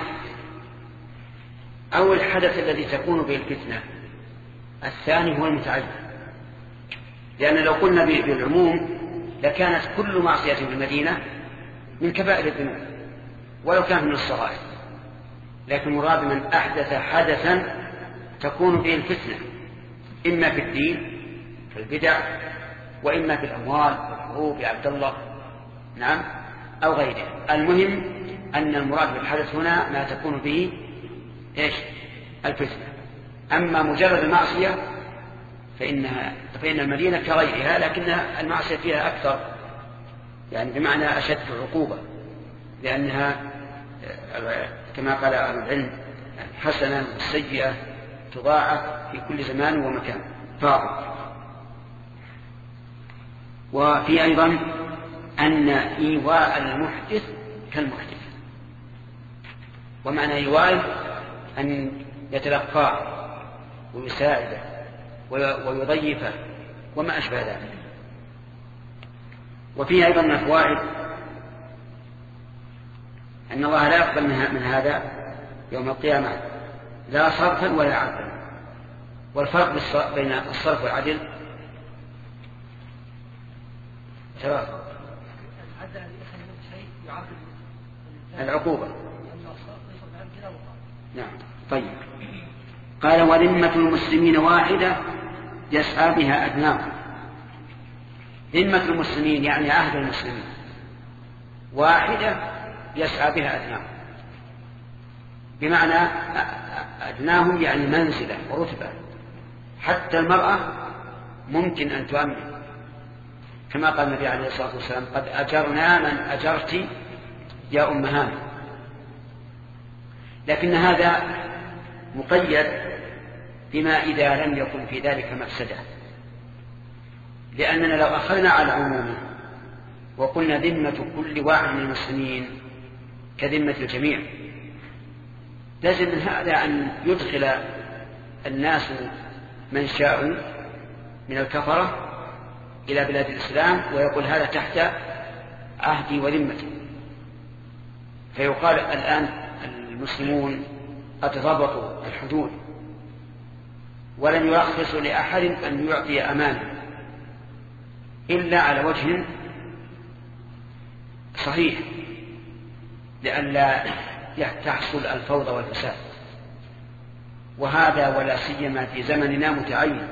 أو الحدث الذي تكون به الفتنة؟ الثاني هو المتعين، لأن لو قلنا بالعموم لكانت كل معصية في المدينة من كبائر الذنوب ولو كان من الصغائر، لكن مراد من أحدث حدثا تكون به الفتنة إما في الدين في البدع، وإما في الأموال في الحروب يا عبد الله، نعم، أو غيره. المهم أن المراد بالحدث هنا ما تكون به إيش؟ الفتنة. أما مجرد المعصية فإنها فإن المدينة كغيرها، لكن المعصية فيها أكثر، يعني بمعنى أشد عقوبة، لأنها كما قال أهل العلم الحسنة والسيئة تضاعف في كل زمان ومكان فاضل. وفي أيضا أن إيواء المحدث كالمحدث، ومعنى إيواء أن يتلقاه ويساعده ويضيفه وما أشبه ذلك. وفيه أيضا من الفوائد أن الله لا يقبل من هذا يوم القيامة لا صرفا ولا عدلا. والفرق بين الصرف والعدل ثلاث: العقوبة. نعم. طيب. قال: وذمة المسلمين واحدة يسعى بها أدناهم. ذمة المسلمين يعني عهد المسلمين واحدة يسعى بها أدناهم، بمعنى أدناهم يعني منزلة ورتبة. حتى المرأة ممكن أن تؤمن، كما قال النبي عليه الصلاة والسلام: قد أجرنا من أجرت يا أم هانئ. لكن هذا مقيد بما إذا لم يكن في ذلك مفسدة، لأننا لو أخذنا على عمومه وقلنا ذمة كل واحد من المسلمين كذمة الجميع، لازم من هذا أن يدخل الناس من شاءوا من الكفرة إلى بلاد الإسلام ويقول هذا تحت عهدي وذمتي، فيقال الآن المسلمون قد ضبطوا الحدود ولم يرخصوا لأحد أن يعطي أمانة إلا على وجه صحيح لئلا تحصل الفوضى والفساد، وهذا ولا سيما في زمننا متعين.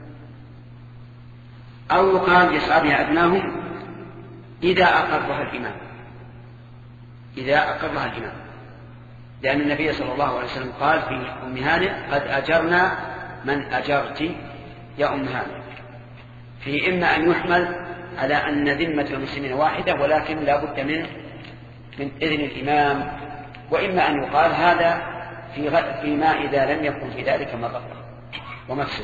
أو يقال يسعى بها أدناهم إذا أقرها الإمام، إذا أقرها الإمام، لأن النبي صلى الله عليه وسلم قال في أم هانئ: قد أجرنا من أجرت يا أم هانئ. في إما أن يحمل على أن ذمة المسلمين واحدة ولكن لا بد من من إذن الإمام، وإما أن يقال هذا في غ... فيما إذا لم يكن في ذلك مضرة ومفسدة.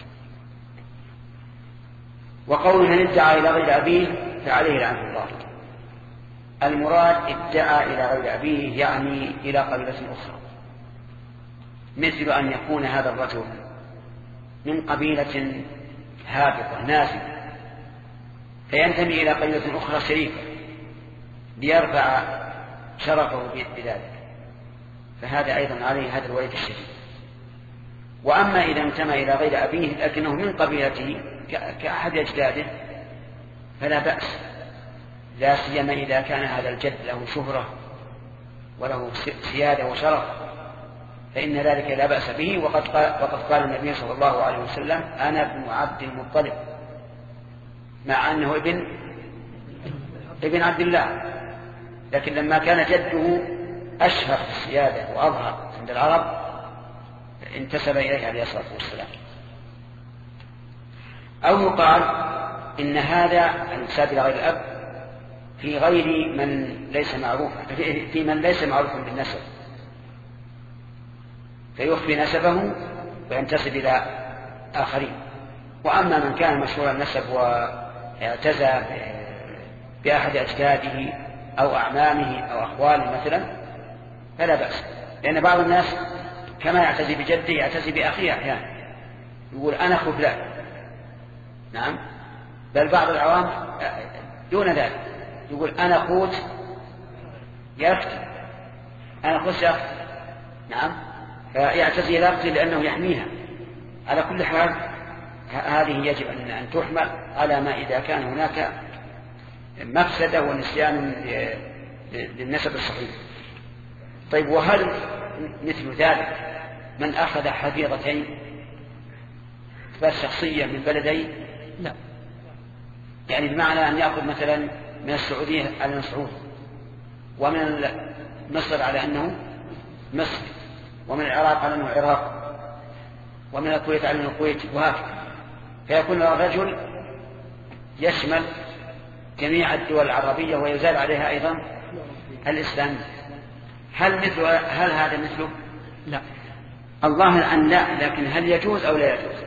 وقول من ادعى إلى غير أبيه فعليه لعنة الله. المراد ادعى إلى غير أبيه يعني إلى قبيلة أخرى، مثل أن يكون هذا الرجل من قبيلة هابطة نازلة فينتمي إلى قبيلة أخرى شريفة ليرفع شرفه بذلك، فهذا أيضا عليه هذا الوعيد الشديد. وأما إذا انتمى إلى غير أبيه لكنه من قبيلته كأحد أجداده فلا بأس، لا سيما إذا كان هذا الجد له شهرة وله سيادة وشرف فإن ذلك لا بأس به. وقد قال, وقد قال النبي صلى الله عليه وسلم أنا ابن عبد المطلب، مع أنه ابن ابن عبد الله، لكن لما كان جده أشهر في السيادة وأظهر عند العرب انتسب إليه عليه الصلاة والسلام. أو يقال إن هذا الانتساب إلى غير الأب في غير من ليس معروفا، في من ليس معروفا بالنسب فيخفي نسبه وينتسب إلى آخرين. وأما من كان مشهور النسب واعتزى بأحد أجداده أو أعمامه أو أخواله مثلا فلا بأس، لأن بعض الناس كما يعتزي بجده يعتزي بأخيه أحيانا، يقول أنا أخو فلان، نعم، بل بعض العوام دون ذلك يقول أنا أخوت يا أختي، أنا أخوت يا أختي، نعم، فيعتزي إلى أختي لأنه يحميها. على كل حال هذه يجب أن تحمل على ما إذا كان هناك مفسدة ونسيان للنسب الصحيح. طيب، وهل مثل ذلك من أخذ حفيظتين شخصية من بلدين؟ لا، يعني بمعنى أن يأخذ مثلا من السعودية على أنه سعودي، ومن مصر على أنه مصري، ومن العراق على أنه عراقي، ومن الكويت على أنه كويتي، وهكذا، فيكون الرجل يشمل جميع الدول العربية ويزال عليها أيضا الإسلام. هل مثل هل هذا مثله؟ لا، الظاهر أن لا، لكن هل يجوز أو لا يجوز؟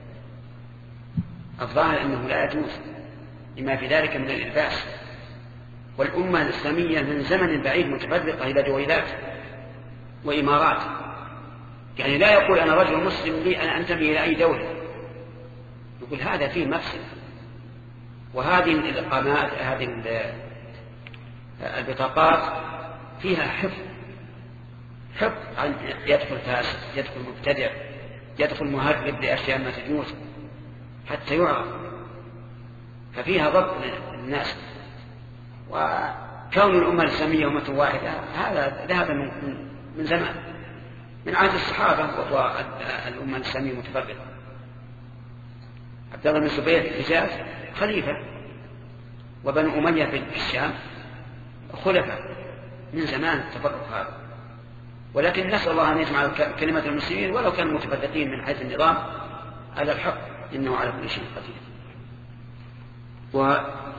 الظاهر أنه لا يجوز لما في ذلك من الإلباس. والأمة الإسلامية من زمن بعيد متفرقة إلى دويلات وإمارات، يعني لا يقول أنا رجل مسلم لي أنا أنتمي إلى أي دولة، يقول هذا فيه مفسد. وهذه الإقامات هذه البطاقات فيها حفظ حفظ عن يدخل فاسد، يدخل مبتدع، يدخل مهرب لأشياء ما تجوز حتى يعرف، ففيها ضبط للناس. وكون الأمة الإسلامية أمة واحدة هذا ذهب من, من زمان، من عهد الصحابة، وهو الأمة الإسلامية متفرقة. عبد الله بن الزبير في الحجاز خليفة، وبنو أمية في الشام خلفاء من زمان التفرق هذا. ولكن نسأل الله أن يجمع كلمة المسلمين ولو كانوا متفرقين من حيث النظام على الحق، إنه على كل شيء قدير. و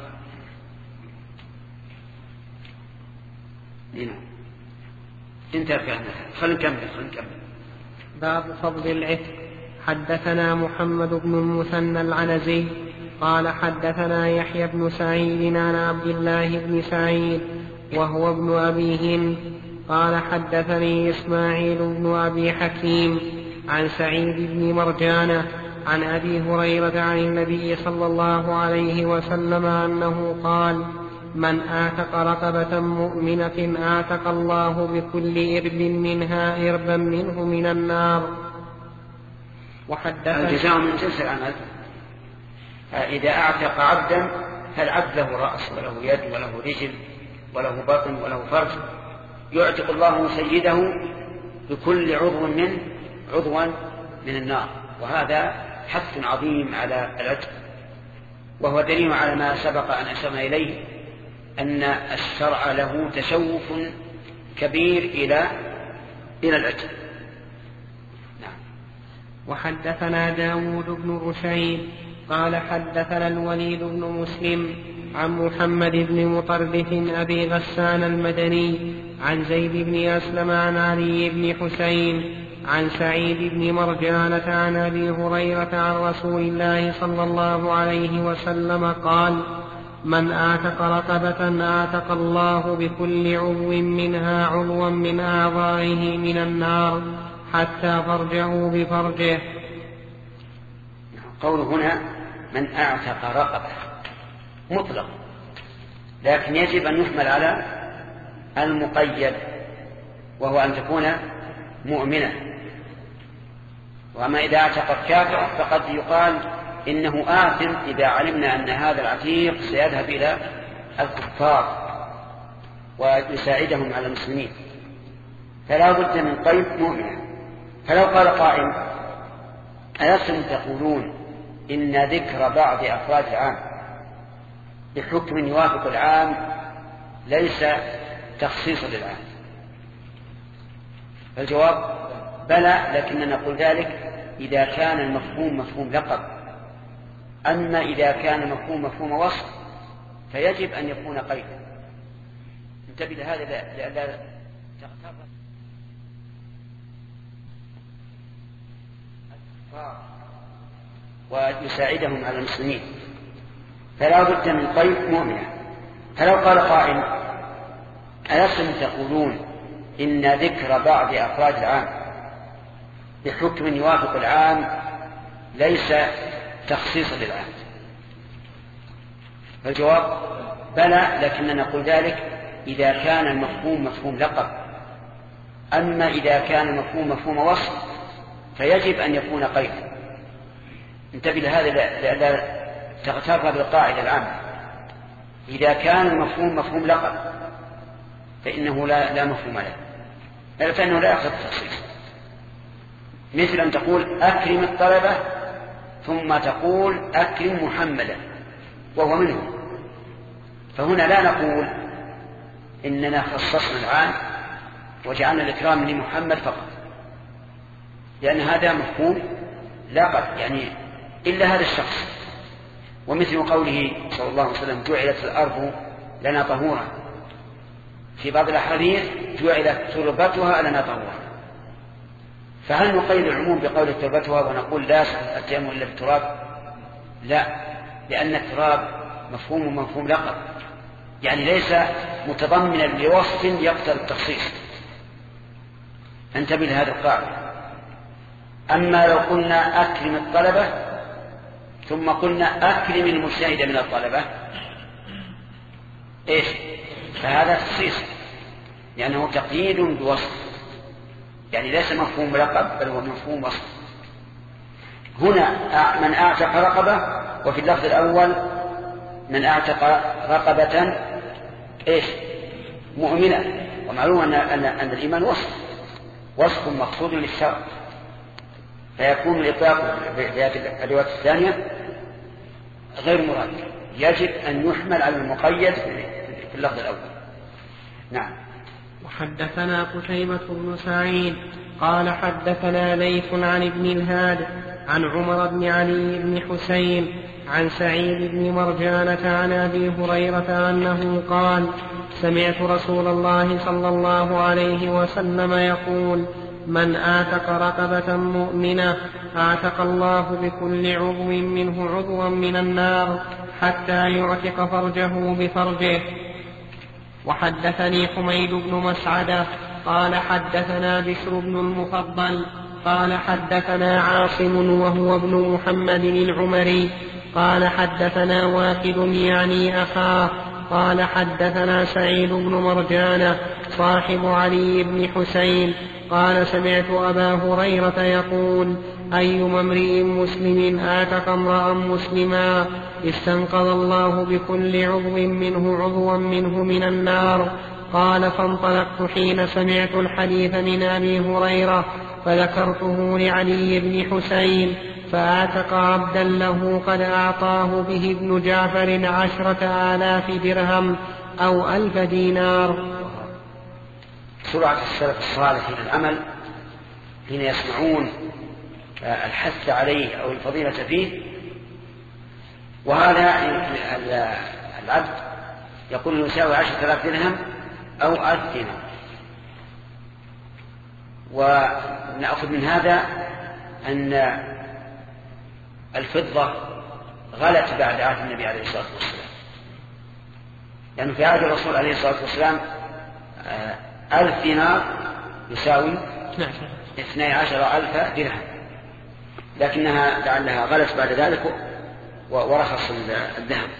انتهى كلامنا، خلينا نكمل خلينا نكمل. باب فضل العتق. حدثنا محمد بن المثنى العنزي قال حدثنا يحيى بن سعيد عن عبد الله بن سعيد وهو ابن أبي هند قال حدثني إسماعيل بن أبي حكيم عن سعيد بن مرجانة عن أبي هريرة عن النبي صلى الله عليه وسلم أنه قال: من آتق رقبة مؤمنة آتق الله بكل إرب منها إربا منه من النار. وحدثنا الجزاء من جنس العمل. إذا أعتق عبدا فالعبد له رأس وله يد وله رجل وله بطن وله فرج، يعتق الله سيده بكل عضو من عضوا من النار. وهذا حث عظيم على العتق، وهو دليل على ما سبق أن أشرنا إليه أن الشرع له تشوف كبير إلى إلى العتق. نعم. وحدثنا داود بن رشيد قال حدثنا الوليد بن مسلم عن محمد بن مطرف أبي غسان المدني عن زيد بن أسلم عن علي بن حسين عن سعيد بن مرجانة عن أبي هريرة عن رسول الله صلى الله عليه وسلم قال: من آتق رقبة آتق الله بكل عضو منها عضوا من أعضائه من النار حتى فرجه بفرجه. قوله هنا من أعتق رقبة مطلق، لكن يجب أن يحمل على المقيد، وهو أن تكون مؤمنة. وأما إذا اعتق الكافر فقد يقال إنه آثم إذا علمنا أن هذا العتيق سيذهب إلى الكفار ويساعدهم على المسلمين، فلا بد من قيد مؤمنة. فلو قال قائل: ألستم تقولون إن ذكر بعض أفراد العام بحكم يوافق العام ليس تخصيصا للعام؟ فالجواب: بلى، لكننا نقول ذلك إذا كان المفهوم مفهوم لقب. أما إذا كان المفهوم مفهوم وصف فيجب أن يكون قيدا. انتبه لهذا لألا تغتر ويساعدهم على المسلمين، فلا بد من قيد مؤمنة. فلو قال قائل: ألستم تقولون إن ذكر بعض أفراد العام بحكم يوافق العام ليس تخصيصا للعام؟ فالجواب: بلى، لكننا نقول ذلك إذا كان المفهوم مفهوم لقب. أما إذا كان المفهوم مفهوم وصف فيجب أن يكون قيدا. انتبه لهذا لألا تغتر بالقاعدة العامة. إذا كان المفهوم مفهوم لقب فإنه لا, لا مفهوم له، فإنه لا يأخذ التخصيص. مثل أن تقول: أكرم الطلبة، ثم تقول: أكرم محمدا وهو منهم. فهنا لا نقول إننا خصصنا العام وجعلنا الإكرام لمحمد فقط، لأن هذا مفهوم لقب، يعني إلا هذا الشخص. ومثل قوله صلى الله عليه وسلم: جعلت الأرض لنا طهورا، في بعض الأحاديث: جعلت تربتها لنا طهورا. فهل نقيد العموم بقول تربتها ونقول لا التيمم إلا بالتراب؟ لا، لأن التراب مفهوم مفهوم لقب، يعني ليس متضمنا لوصف يقتضي التخصيص. انتبه لهذا القاعدة. أما لو قلنا أكرم الطلبة ثم قلنا أكرم المجتهد من الطلبة، إيش؟ فهذا تخصيص، لأنه تقييد بوصف، يعني ليس مفهوم لقب بل هو مفهوم وصف. هنا من أعتق رقبة، وفي اللفظ الأول من أعتق رقبة إيش؟ مؤمنة. ومعلوم أن, أن, أن الإيمان وصف وصف مقصود للشرع، فيكون الإطلاق في هذه الرواية الثانية غير مراد، يجب أن يحمل على المقيد في اللفظ الأول. نعم. وحدثنا قتيبة بن سعيد قال حدثنا ليث عن ابن الهاد عن عمر بن علي بن حسين عن سعيد بن مرجانة عن أبي هريرة أنه قال: سمعت رسول الله صلى الله عليه وسلم يقول: من آتق رقبة مؤمنة آتق الله بكل عضو منه عضوا من النار حتى يعتق فرجه بفرجه. وحدثني حميد بن مسعدة قال حدثنا بشر بن المفضل قال حدثنا عاصم وهو ابن محمد العمري قال حدثنا واكد يعني أخاه قال حدثنا سعيد بن مرجانة صاحب علي بن حسين قال: سمعت أبا هريرة يقول: أيما امرئ مسلم آتق امرأ مسلما استنقذ الله بكل عضو منه عضوا منه من النار. قال: فانطلقت حين سمعت الحديث من أبي هريرة فذكرته لعلي بن حسين، فآتق عبدا له قد أعطاه به ابن جعفر عشرة آلاف درهم أو ألف دينار. سرعة السلف الصالح إلى العمل حين يسمعون الحث عليه أو الفضيلة فيه. وهذا العبد يقول يساوي عشرة آلاف درهم أو ألف دينار، ونأخذ من هذا أن الفضة غلت بعد عهد النبي عليه الصلاة والسلام، لأنه في عهد الرسول عليه الصلاة والسلام ألف دينار يساوي اثني عشر ألف درهم، لكنها لعلها غلت بعد ذلك ورخص الذهب.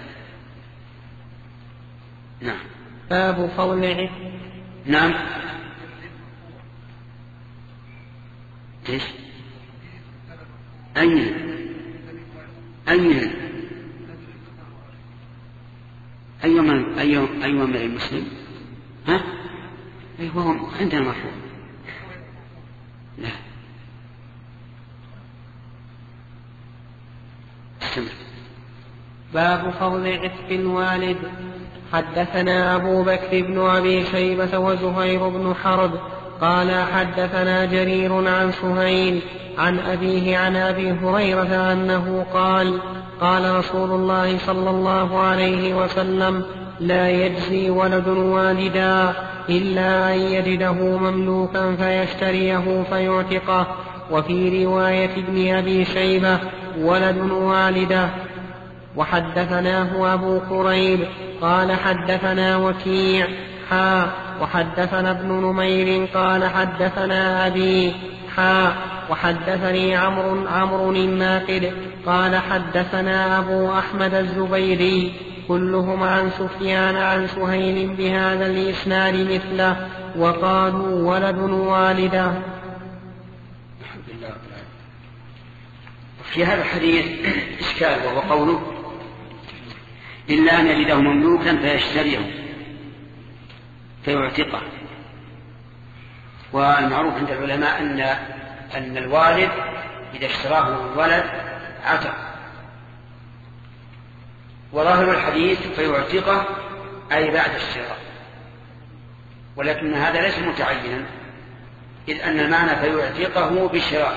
نعم. باب فضل. نعم. ايش؟ أين أين أيوم أيوم أيوم من المسلم؟ ها؟ أيوة عندنا مرفوع. لا. استمر. باب فضل عتق الوالد. حدثنا أبو بكر بن أبي شيبة وزهير بن حرب قال حدثنا جرير عن سهيل عن أبيه عن أبي هريرة أنه قال قال رسول الله صلى الله عليه وسلم لا يجزي ولد والدا إلا أن يجده مملوكا فيشتريه فيعتقه. وفي رواية ابن أبي شيبة ولد والده. وحدثناه أبو قريب قال حدثنا وكيع حا وحدثنا ابن نمير قال حدثنا أبي حا وحدثني عمرو عمرو الناقد قال حدثنا أبو أحمد الزبيري كلهم عن سفيان عن سهيل بهذا الإسناد مثله وقالوا ولد والده. في هذا الحديث إشكال وهو قوله إلا أن يجده مملوكا فيشتريه فيعتقه. والمعروف عند العلماء أن أن الوالد إذا اشتراه الولد عتق، وظاهر الحديث فيعتقه أي بعد الشراء، ولكن هذا ليس متعينا، إذ أن المعنى فيعتقه بالشراء.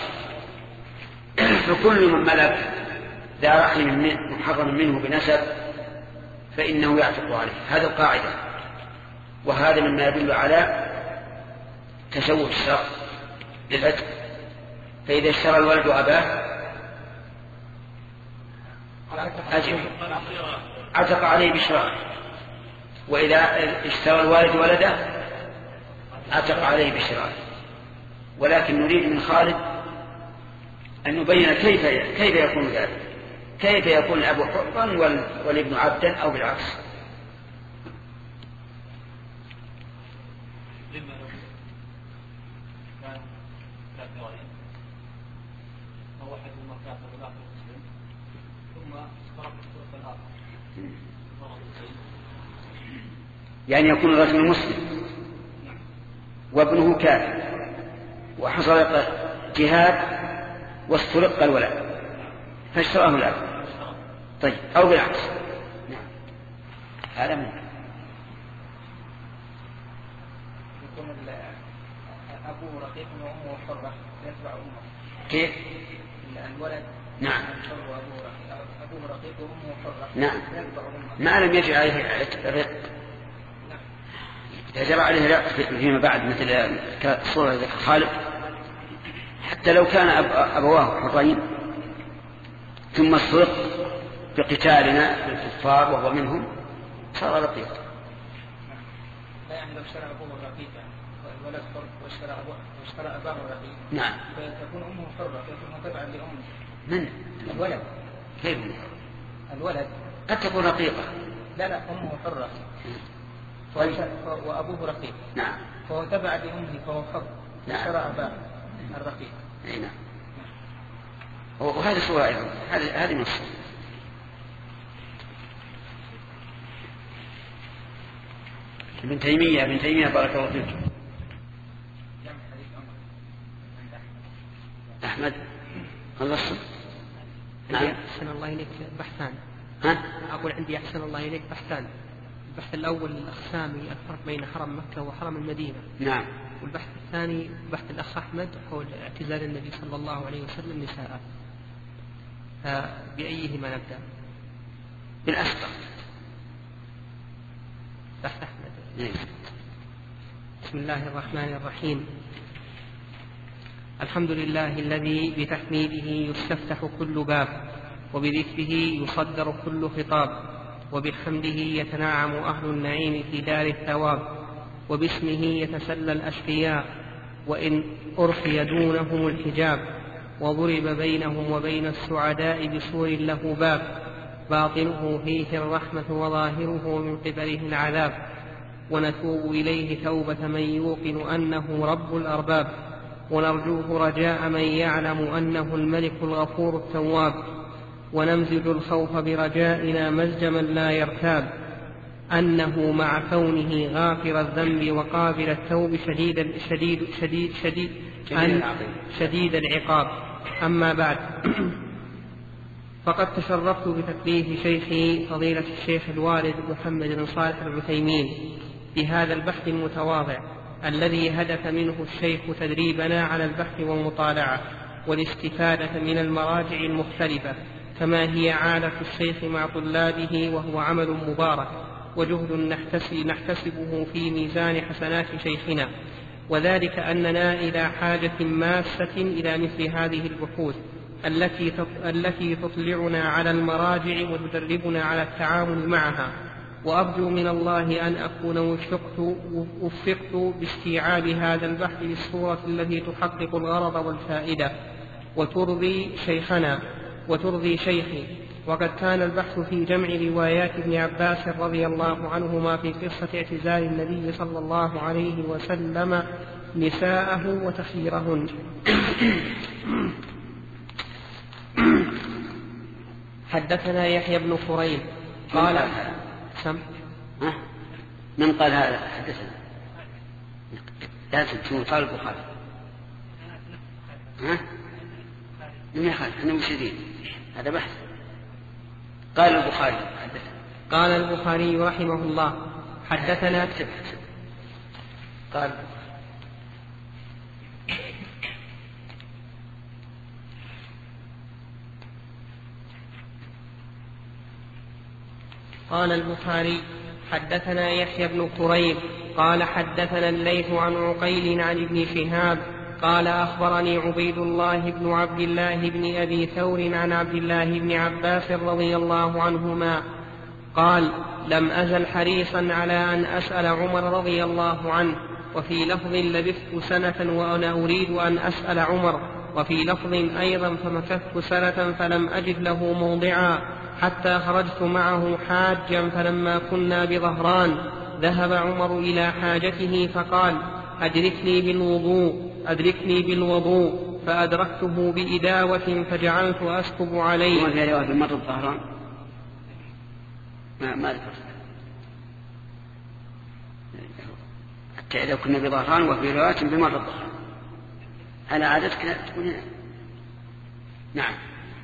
فكل من ملك ذا رحم محرم منه بنسب فإنه يعتق عليه، هذا القاعدة، وهذا مما يدل على تسوي الشرع للعتق. فإذا اشترى الولد أباه أجل عتق عليه بشراء، وإذا اشترى الوالد ولده عتق عليه بشراء. ولكن نريد من خالد أن نبين كيف كيف يكون ذلك، كيف يكون الأب حرا والابن عبدا أو بالعكس. يعني يكون الرجل مسلم وابنه كافر وحصل جهاد واسترق الولد فاشتراه الأب، طيب، أو بالعكس. نعم. هذا ممكن. يكون أبوه رقيق وأمه حرة يتبع أمه. كيف؟ الولد نعم أبوه رقيق وأمه حرة نعم يتبع أمه ما لم يجري عليه رق. إذا جرى عليه رق فيما بعد مثل كصورة خالد، حتى لو كان أبواه حرين ثم استرق بقتالنا بالكفار وهو منهم صار رقيقا. يعني لو اشترى أبوه رقيقا والولد حر واشترى أبوه واشترى أباه رقيقا نعم فتكون أمه حرة فتكون تبعا لأمه. من؟ الولد. كيف؟ الولد قد تكون رقيقة. لا لا أمه حرة وأبوه رقيق. نعم. فهو تبع لأمه فهو حر. نعم. اشترى أباه الرقيق. أي نعم. وهذه صورة أيضا، هذه هذه نص. ابن تيمية ابن تيمية بارك الله فيك. أحمد خلصت؟ نعم. أحسن الله إليك بحثان. ها؟ أقول عندي أحسن الله إليك بحثان. البحث الأول الأقسام الفرق بين حرم مكة وحرم المدينة. نعم. والبحث الثاني بحث الأخ أحمد حول اعتزال النبي صلى الله عليه وسلم نساءه. فبأيهما نبدأ؟ بالأسبق. بحث أحمد. نعم. بسم الله الرحمن الرحيم. الحمد لله الذي بتحميده يستفتح كل باب، وبذكره يصدر كل خطاب، وبحمده يتنعم أهل النعيم في دار الثواب، وباسمه يتسلى الأشقياء وإن أرخي دونهم الحجاب، وضرب بينهم وبين السعداء بسور له باب، باطنه فيه الرحمة وظاهره من قبله العذاب، ونتوب إليه توبة من يوقن أنه رب الأرباب، ونرجوه رجاء من يعلم أنه الملك الغفور التواب، ونمزج الخوف برجائنا مزج من لا يرتاب، أنه مع كونه غافر الذنب وقابل التوب شديد شديد شديد شديد, شديد, شديد العقاب. أما بعد، فقد تشرفت بتكليف شيخي فضيلة الشيخ الوالد محمد بن صالح العثيمين بهذا البحث المتواضع الذي هدف منه الشيخ تدريبنا على البحث والمطالعة والاستفادة من المراجع المختلفة، كما هي عادة الشيخ مع طلابه، وهو عمل مبارك وجهد نحتسبه في ميزان حسنات شيخنا، وذلك أننا إلى حاجة ماسة إلى مثل هذه البحوث التي التي تطلعنا على المراجع وتدربنا على التعامل معها. وأرجو من الله أن أكون وفقت, وفقت باستيعاب هذا البحث بالصورة التي تحقق الغرض والفائدة وترضي شيخنا وترضي شيخي. وقد كان البحث في جمع روايات ابن عباس رضي الله عنهما في قصة اعتزال النبي صلى الله عليه وسلم نساءه وتخييرهن. حدثنا يحيى بن فريد قال سم ها؟ من قال هذا حدثنا؟ لازم تكون قال البخاري. ها؟ من يخالف أنه مشدين، هذا بحث. قال البخاري حدثنا. قال البخاري رحمه الله حدثنا قال قال البخاري حدثنا يحيى بن كريب قال حدثنا الليث عن عقيل عن ابن شهاب قال أخبرني عبيد الله بن عبد الله بن أبي ثور عن عبد الله بن عباس رضي الله عنهما قال لم أزل حريصا على أن أسأل عمر رضي الله عنه، وفي لفظ لبثت سنة وأنا أريد أن أسأل عمر، وفي لفظ أيضا فمكثت سنة فلم أجد له موضعا حتى خرجت معه حاجا، فلما كنا بظهران ذهب عمر إلى حاجته فقال أدركني بالوضوء أدركني بالوضوء فأدركته بإداوة فجعلت أسكب عليه. وفي رواية بمر الظهران ما ما ذكرت إذا كنا بظهران، وفي رواية بمر الظهران على عادتك تكون هنا. نعم.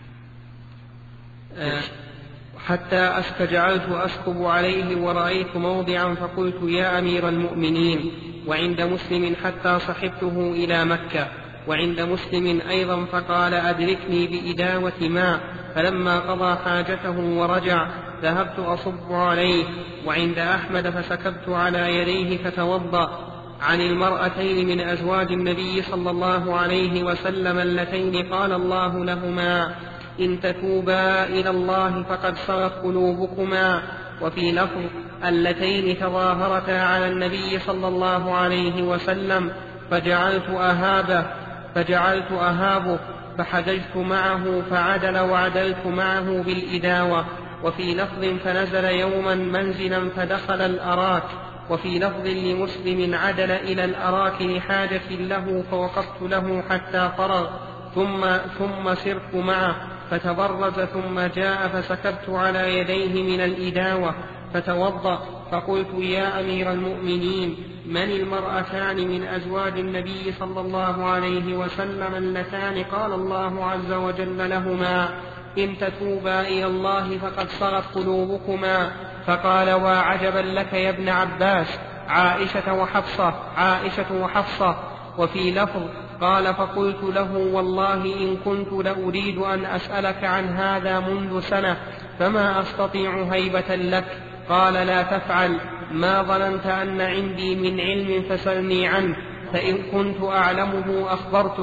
أه حتى فجعلت أسكب عليه ورأيت موضعا فقلت يا أمير المؤمنين. وعند مسلم حتى صحبته إلى مكة. وعند مسلم أيضا فقال أدركني بإداوة ماء، فلما قضى حاجته ورجع ذهبت أصب عليه. وعند أحمد فسكبت على يديه فتوضأ. عن المرأتين من أزواج النبي صلى الله عليه وسلم اللتين قال الله لهما إن تتوبا إلى الله فقد صغت قلوبكما. وفي لفظ اللتين تظاهرتا على النبي صلى الله عليه وسلم فجعلت أهابه فجعلت أهابه فحججت معه فعدل وعدلت معه بالإداوة. وفي لفظ فنزل يوما منزلا فدخل الأراك. وفي لفظ لمسلم عدل إلى الأراك لحاجة له فوقفت له حتى فرغ ثم, ثم سرت معه فتبرز ثم جاء فسكبت على يديه من الإداوة فتوضأ. فقلت يا أمير المؤمنين من المرأتان من أزواج النبي صلى الله عليه وسلم اللتان قال الله عز وجل لهما إن تتوبا إلى الله فقد صغت قلوبكما؟ فقال وعجبا لك يا ابن عباس عائشة وحفصة عائشة وحفصة. وفي لفظ قال فقلت له والله إن كنت لأريد أن أسألك عن هذا منذ سنة فما أستطيع هيبة لك. قال لا تفعل، ما ظننت أن عندي من علم فسلني عنه، فإن كنت أعلمه أخبرتك.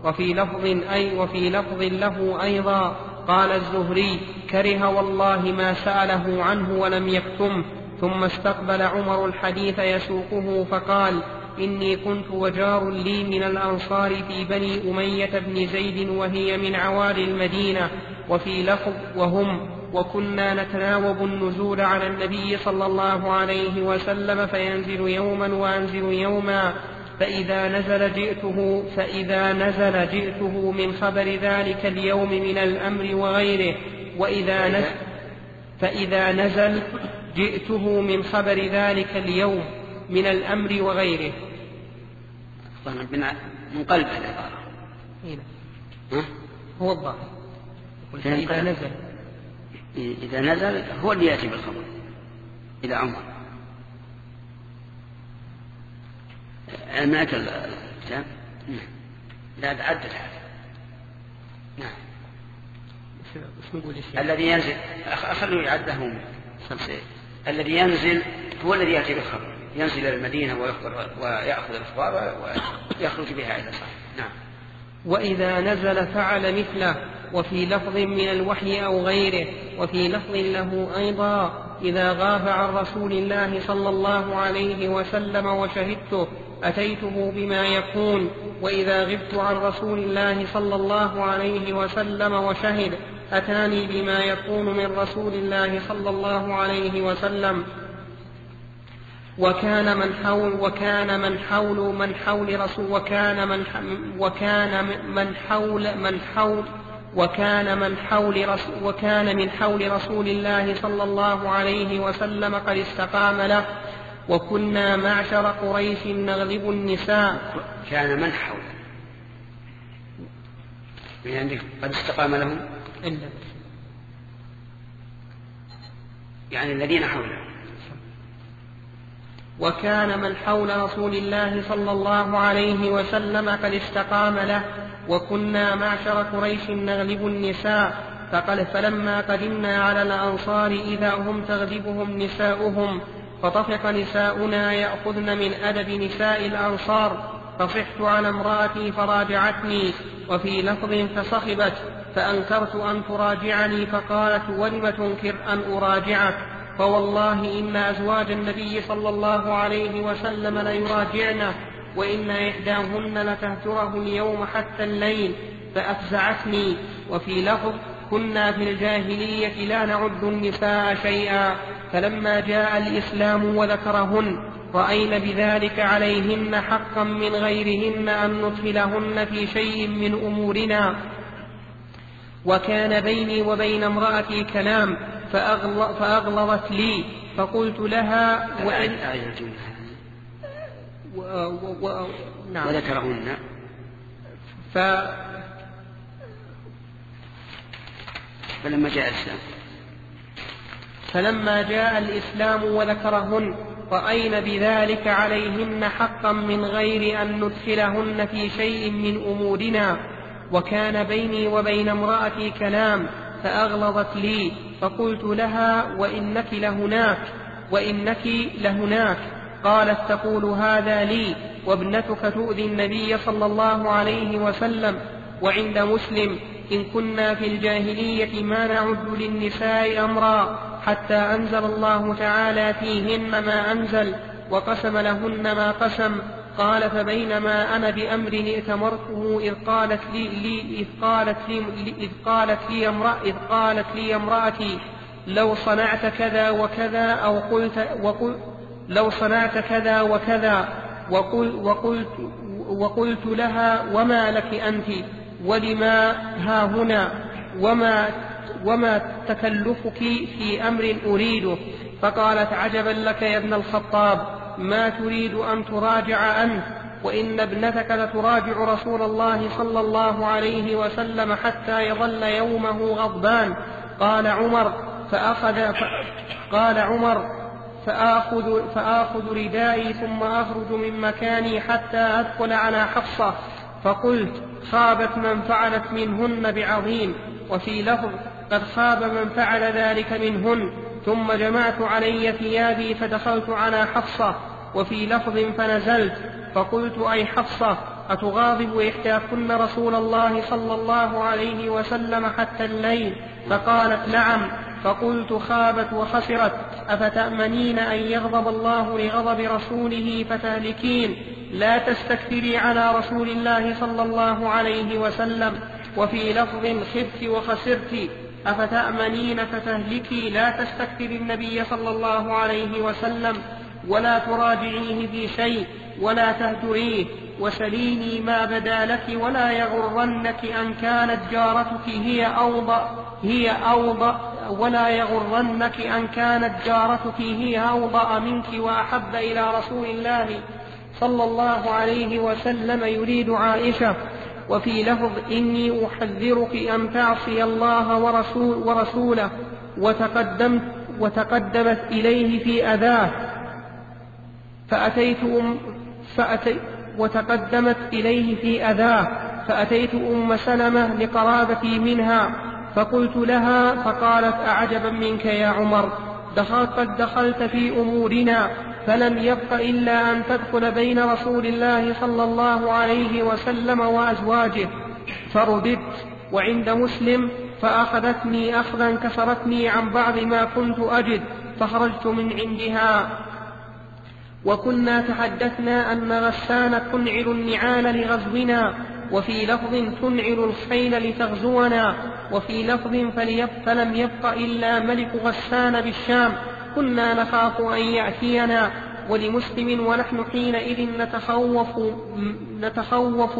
وفي لفظ أي وفي لفظ له أيضا قال الزهري كره والله ما سأله عنه ولم يكتم. ثم استقبل عمر الحديث يسوقه فقال إني كنت وجار لي من الأنصار في بني أمية بن زيد وهي من عوالي المدينة، وفي لفظ وهم، وكنا نتناوب النزول على النبي صلى الله عليه وسلم فينزل يوما وأنزل يوما، فإذا نزل جئته فإذا نزل جئته من خبر ذلك اليوم من الأمر وغيره، وإذا نزل فإذا نزل جئته من خبر ذلك اليوم من الأمر وغيره. من قلب العبارة هو الظاهر. فإذا نزل إذا نزل هو اللي يأتي بالخبر إلى عمر. معك الكتاب؟ لا تعدد هذا. نعم. الذي ينزل أخلوا يعده. الذي ينزل هو الذي يأتي بالخبر، ينزل إلى المدينة ويخبر ويأخذ الأخبار ويخرج بها إلى صاحبه. نعم. وإذا نزل فعل مثله، وفي لفظ من الوحي أو غيره، وفي لفظ له أيضا إذا غاب عن رسول الله صلى الله عليه وسلم وشهدته أتيته بما يكون، وإذا غبت عن رسول الله صلى الله عليه وسلم وشهد أتاني بما يكون من رسول الله صلى الله عليه وسلم. وكان من حول وكان من حول من حول رسول وكان من وكان من حول من حول وكان من حول رسول وكان من حول رسول الله صلى الله عليه وسلم قد استقام له، وكنا معشر قريش نغلب النساء. كان من حول يعني قد استقام لهم إلا يعني الذين حوله. وكان من حول رسول الله صلى الله عليه وسلم قد استقام له، وكنا معشر قريش نغلب النساء. فقال فلما قدمنا على الأنصار إذا هم تغلبهم نساؤهم، فطفق نساؤنا يأخذن من أدب نساء الأنصار، فصحت على امرأتي فراجعتني، وفي لفظ فصخبت، فأنكرت أن تراجعني فقالت ولم تنكر أن أراجعك؟ فوالله إن أزواج النبي صلى الله عليه وسلم ليراجعنه، وإن إحداهن لتهجره اليوم حتى الليل، فأفزعتني. وفي لفظ كنا في الجاهلية لا نعد النساء شيئا، فلما جاء الإسلام وذكرهن رأينا بذلك عليهن حقا من غيرهن أن ندخلهن في شيء من أمورنا. وكان بيني وبين امرأتي كلام فأغلظت لي، فقلت لها وإن و... و... و... نعم. وذكرهن ف... فلما جاء الإسلام فلما جاء الإسلام وذكرهن رأينا بذلك عليهن حقا من غير أن ندخلهن في شيء من أمورنا. وكان بيني وبين امرأتي كلام فأغلظت لي، فقلت لها وإنك لهناك وإنك لهناك قالت تقول هذا لي وابنتك تؤذي النبي صلى الله عليه وسلم. وعند مسلم إن كنا في الجاهلية ما نعد للنساء أمرا حتى أنزل الله تعالى فيهن ما أنزل وقسم لهن ما قسم. قال فبينما أنا بأمر ائتمرته إذ قالت لي, لي إذ قالت لي إذ قالت لي امرأة إذ قالت لي امرأتي لو صنعت كذا وكذا أو قلت وقل لو صنعت كذا وكذا وقل وقلت وقلت لها وما لك أنت ولما ها هنا وما وما تكلفك في أمر أريده؟ فقالت عجبا لك يا ابن الخطاب ما تريد أن تراجع أنت وإن ابنتك لتراجع رسول الله صلى الله عليه وسلم حتى يظل يومه غضبان. قال عمر فأخذ ف... قال عمر فآخذ, فآخذ ردائي ثم أخرج من مكاني حتى أدخل على حفصة، فقلت خابت من فعلت منهن بعظيم. وفي لفظ قد خاب من فعل ذلك منهن. ثم جمعت علي ثيابي فدخلت على حفصة. وفي لفظ فنزلت فقلت أي حفصة أتغاضب إحداكن رسول الله صلى الله عليه وسلم حتى الليل؟ فقالت نعم. فقلت خابت وخسرت، أفتأمنين أن يغضب الله لغضب رسوله فتهلكين؟ لا تستكثري على رسول الله صلى الله عليه وسلم. وفي لفظ خبت وخسرت، أفتأمنين فتهلكي؟ لا تستكثري النبي صلى الله عليه وسلم ولا تراجعيه في شيء ولا تهجريه، وسليني ما بدا لك ولا يغرنك أن كانت جارتك هي أوضأ هي أوضأ ولا يغرنك أن كانت جارتك هي أوضأ منك وأحب إلى رسول الله صلى الله عليه وسلم يريد عائشة. وفي لفظ إني أحذرك أن تعصي الله ورسول ورسوله، وتقدمت وتقدمت إليه في أذاه فأتيت أم فأتي وتقدمت إليه في أذاه فأتيت أم سلمة لقرابتي منها فقلت لها، فقالت أعجبا منك يا عمر، دخلت قد دخلت في أمورنا فلم يبق إلا أن تدخل بين رسول الله صلى الله عليه وسلم وأزواجه. فرددت. وعند مسلم فأخذتني أخذا كسرتني عن بعض ما كنت أجد فخرجت من عندها. وكنا تحدثنا أن غسان تنعل النعال لغزونا، وفي لفظ تنعل الخيل لتغزونا، وفي لفظ فلم يبق إلا ملك غسان بالشام كنا نخاف أن يأتينا. ولمسلم ونحن حينئذ نتخوف, نتخوف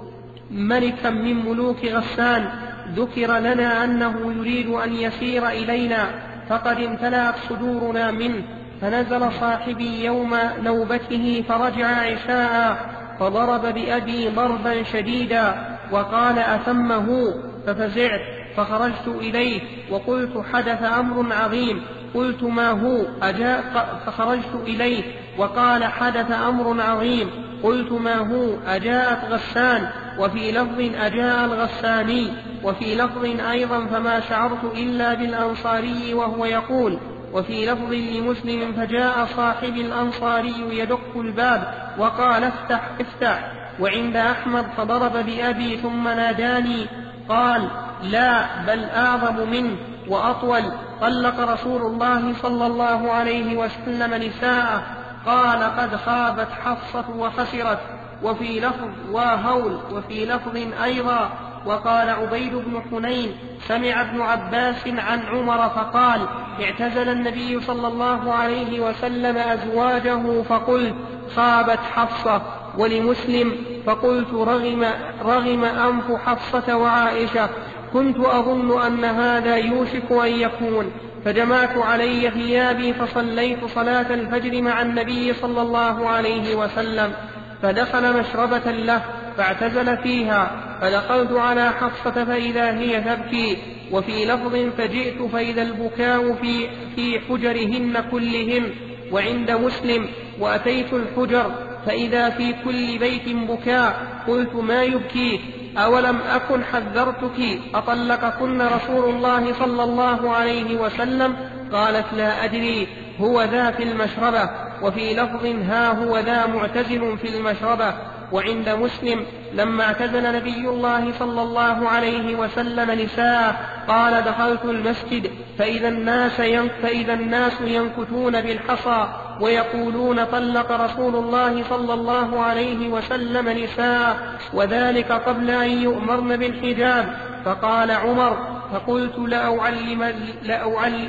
ملكا من ملوك غسان ذكر لنا أنه يريد أن يسير إلينا فقد امتلأت صدورنا منه. فنزل صاحبي يوم نوبته فرجع عشاء فضرب بأبي ضربا شديدا وقال أتمه؟ ففزعت فخرجت إليه وقلت حدث أمر عظيم. قلت ما هو؟ أجاء فخرجت إليه وقال حدث أمر عظيم. قلت ما هو؟ أجاءت غسان. وفي لفظ أجاء الغساني. وفي لفظ أيضا فما شعرت إلا بالأنصاري وهو يقول. وفي لفظ لمسلم فجاء صاحب الأنصاري يدق الباب وقال افتح افتح. وعند أحمد فضرب بأبي ثم ناداني قال لا بل أعظم منه وأطول، طلق رسول الله صلى الله عليه وسلم نساءه. قال قد خابت حفصة وخسرت. وفي لفظ وهول. وفي لفظ أيضا. وقال عبيد بن حنين سمع ابن عباس عن عمر فقال اعتزل النبي صلى الله عليه وسلم أزواجه فقلت خابت حفصة. ولمسلم فقلت رغم, رغم أنف حفصة وعائشة كنت أظن أن هذا يوشك أن يكون. فجمعت علي ثيابي فصليت صلاة الفجر مع النبي صلى الله عليه وسلم فدخل مشربة له فاعتزل فيها فدخلت على حفصة فإذا هي تبكي. وفي لفظ فجئت فإذا البكاء في, في حجرهن كلهن. وعند مسلم وأتيت الحجر فإذا في كل بيت بكاء. قلت ما يبكيك؟ أولم أكن حذرتك أطلقكن رسول الله صلى الله عليه وسلم؟ قالت لا أدري، هو ذا في المشربة. وفي لفظ ها هو ذا معتزل في المشربة. وعند مسلم لما اعتزل نبي الله صلى الله عليه وسلم نساء قال دخلت المسجد فإذا الناس, فإذا الناس ينكتون بالحصى ويقولون طلق رسول الله صلى الله عليه وسلم نساء وذلك قبل أن يؤمرن بالحجاب. فقال عمر فقلت لأعلم لأعلم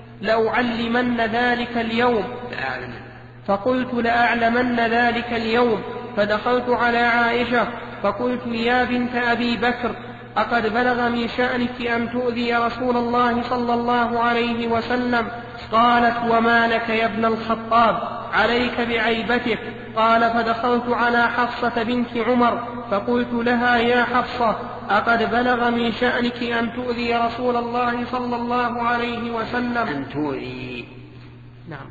لأعلمن ذلك اليوم فقلت لأعلمن ذلك اليوم. فدخلت على عائشة فقلت يا بنت أبي بكر أقد بلغ من شأنك أن تؤذي رسول الله صلى الله عليه وسلم؟ قالت وما لك يا ابن الخطاب، عليك بعيبتك. قال فدخلت على حفصة بنت عمر فقلت لها يا حفصة أقد بلغ من شأنك أن تؤذي رسول الله صلى الله عليه وسلم؟ أن تؤذي. نعم.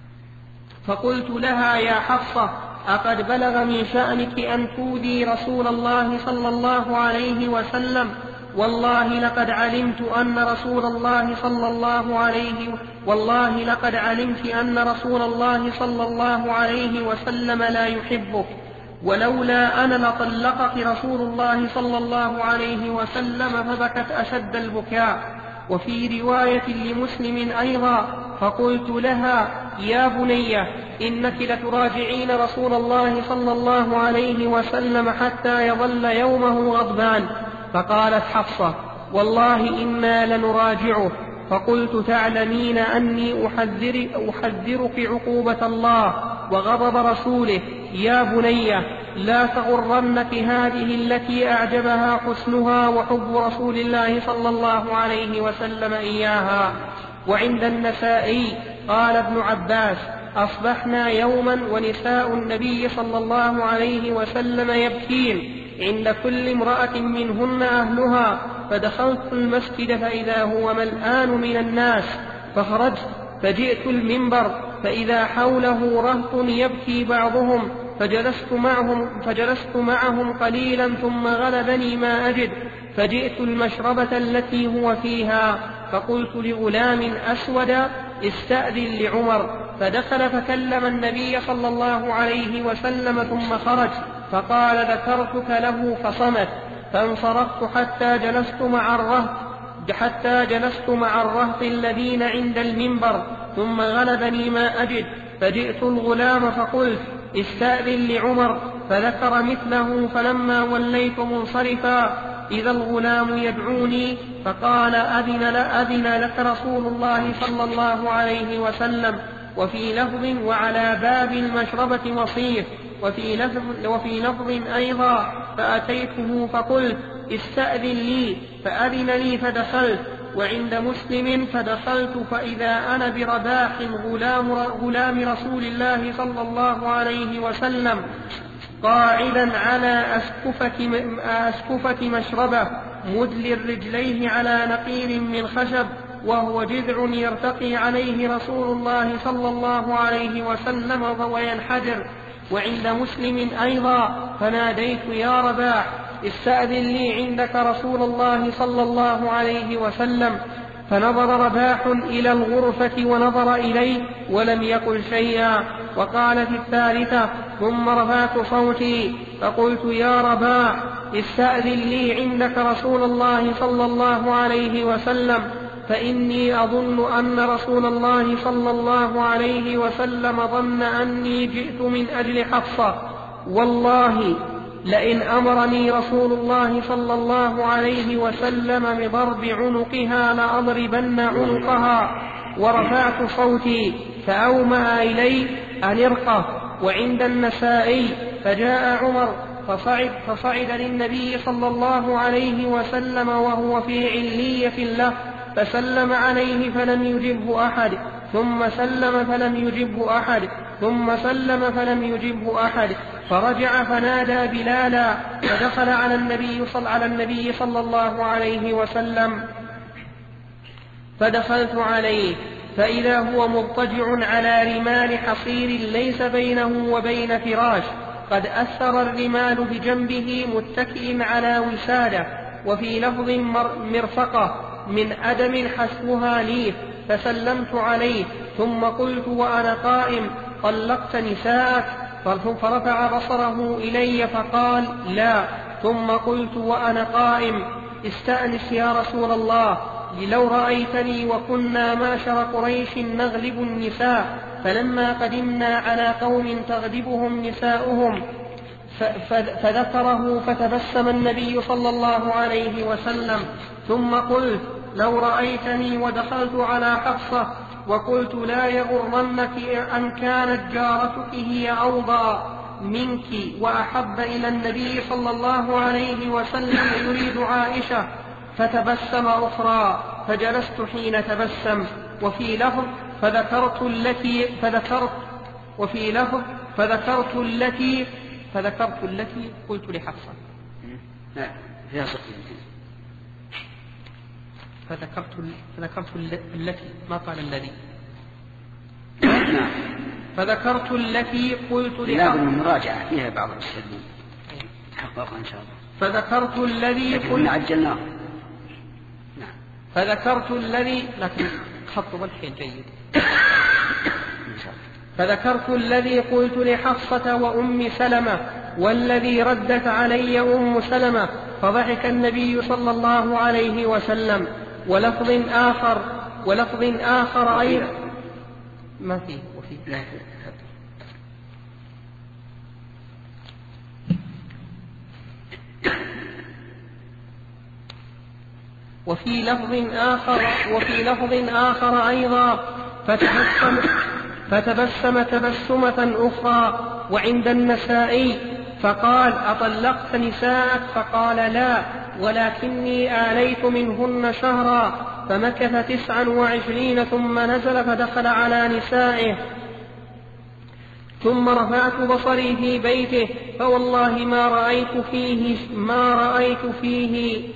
فقلت لها يا حفصة أقد بلغ من شأنك أن تؤذي رسول الله صلى الله عليه وسلم؟ والله لقد علمت أن رسول الله صلى الله عليه والله لقد علمت أن رسول الله صلى الله عليه وسلم لا يحبك. ولولا أنا لطلقك رسول الله صلى الله عليه وسلم، فبكت أشد البكاء. وفي رواية لمسلم أيضا: فقلت لها: يا بني إنك لتراجعين رسول الله صلى الله عليه وسلم حتى يظل يومه غضبان. فقالت حفصة: والله إنا لنراجعه. فقلت: تعلمين أني أحذر أحذرك عقوبة الله وغضب رسوله. يا بني لا تغرنك هذه التي أعجبها حسنها وحب رسول الله صلى الله عليه وسلم إياها. وعند النسائي قال ابن عباس: أصبحنا يوما ونساء النبي صلى الله عليه وسلم يبكين عند كل امرأة منهن أهلها، فدخلت المسجد فإذا هو ملآن من الناس، فخرجت فجئت المنبر فإذا حوله رهط يبكي بعضهم، فجلست معهم, فجلست معهم قليلا ثم غلبني ما أجد، فجئت المشربة التي هو فيها، فقلت لغلام أسود: استأذن لعمر. فدخل فكلم النبي صلى الله عليه وسلم ثم خرج، فقال: ذكرتك له فصمت. فانصرفت حتى جلست مع الرهط حتى جلست مع الرهط الذين عند المنبر، ثم غلبني ما أجد، فجئت الغلام فقلت: استأذن لعمر، فذكر مثله. فلما وليت منصرفا إذا الغلام يدعوني، فقال: أذن, أذن لك رسول الله صلى الله عليه وسلم. وفي لفظ: وعلى باب المشربة مصيف. وفي لفظ, وفي لفظ أيضا: فأتيته فقلت: استأذن لي، فأذن لي فدخلت. وعند مسلم: فدخلت فإذا أنا برباح غلام, غلام رسول الله صلى الله عليه وسلم قاعدا على أسكفة, أسكفة مشربة مدل رجليه على نقير من خشب، وهو جذع يرتقي عليه رسول الله صلى الله عليه وسلم وينحدر. وعند مسلم أيضا: فناديت: يا رباح استأذن لي عندك رسول الله صلى الله عليه وسلم. فنظر رباح إلى الغرفة ونظر إليه ولم يقل شيئا. وقال في الثالثة: ثم رفعت صوتي فقلت: يا رباح استأذن لي عندك رسول الله صلى الله عليه وسلم، فإني أظن أن رسول الله صلى الله عليه وسلم ظن أني جئت من أجل حفصة، والله لئن أمرني رسول الله صلى الله عليه وسلم بضرب عنقها لأضربن عنقها. ورفعت صوتي فأومأ إلي أن ارقه. وعند النسائي: فجاء عمر فصعد, فصعد للنبي صلى الله عليه وسلم وهو في علية له، فسلم عليه فلم يجبه أحد، ثم سلم فلم يجبه أحد، ثم سلم فلم يجبه أحد، فرجع فنادى بلالا، فدخل على النبي صلى, على النبي صلى الله عليه وسلم، فدخلت عليه فإذا هو مضطجع على رمال حصير ليس بينه وبين فراش، قد أثر الرمال بجنبه متكئ على وسادة، وفي لفظ مرفقة من أدم حسبها ليف، فسلمت عليه ثم قلت وأنا قائم: طلقت نساءك؟ فرفع بصره إلي فقال: لا. ثم قلت وأنا قائم: استأنس يا رسول الله، لو رأيتني وكنا معشر قريش نغلب النساء، فلما قدمنا على قوم تغلبهم نساؤهم فذكره فتبسم النبي صلى الله عليه وسلم. ثم قلت: لو رأيتني ودخلت على حفصة وقلت: لا يغرنك أن كانت جارتك هي أوضى منك وأحب إلى النبي صلى الله عليه وسلم يريد عائشة، فتبسم أخرى فجلست حين تبسم. وفي لفظ: فذكرت التي فذكرت وفي لفظ فذكرت التي فذكرت التي قلت لحفصة. لا فيها صدق. فذكرت فذكرت التي ما قال الذي. نعم. فذكرت التي قلت لحفصة. لا بالمراجعة فيها بعض المسلمين حقق إن شاء الله. فذكرت الذي قلت عجلناه. نعم. فذكرت الذي لكن خط الحين جيد. فذكرت الذي قلت لحفصة وأم سلمة والذي ردت علي أم سلمة، فضحك النبي صلى الله عليه وسلم. ولفظ آخر ولفظ آخر أيضا ما فيه وفيه وفي لفظ آخر وفي لفظ آخر أيضا فتبسم, فتبسم تبسمة أخرى وعند النسائي فقال: أطلقت نساءك؟ فقال: لا، ولكني آليت منهن شهرا. فمكث تسعا وعشرين ثم نزل فدخل على نسائه. ثم رفعت بصري في بيته فوالله ما رأيت فيه ما رأيت فيه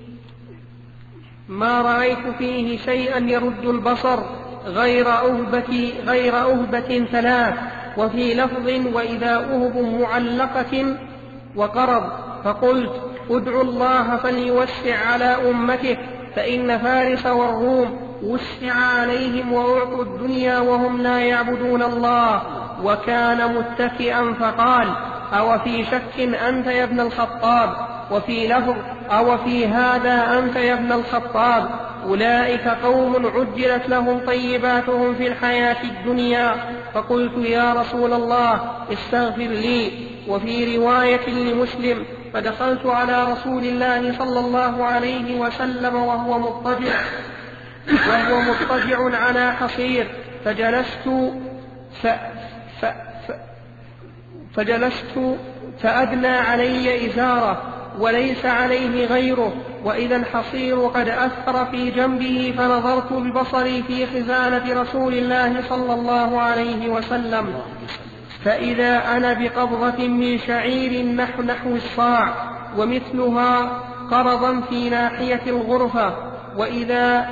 ما رأيت فيه شيئا يرد البصر غير أهبة غير أهبة ثلاث. وفي لفظ: وإذا أهب معلقة وقرض. فقلت: ادعوا الله فليوسع على أمته، فإن فارس والروم وسع عليهم وأعطوا الدنيا وهم لا يعبدون الله. وكان متكئا فقال: أو في شك أنت يا ابن الخطاب؟ وفي لفظ: أو في هذا أنت يا ابن الخطاب؟ أولئك قوم عجلت لهم طيباتهم في الحياة الدنيا. فقلت: يا رسول الله استغفر لي. وفي رواية لمسلم: فدخلت على رسول الله صلى الله عليه وسلم وهو مضطجع وهو مضطجع على حصير، فجلست ف ف ف فجلست فأدنى علي إزاره وليس عليه غيره، وإذا الحصير قد أثر في جنبه، فنظرت ببصري في خزانة رسول الله صلى الله عليه وسلم، فإذا أنا بقبضة من شعير نحو, نحو الصاع ومثلها قرضا في ناحية الغرفة. وإذا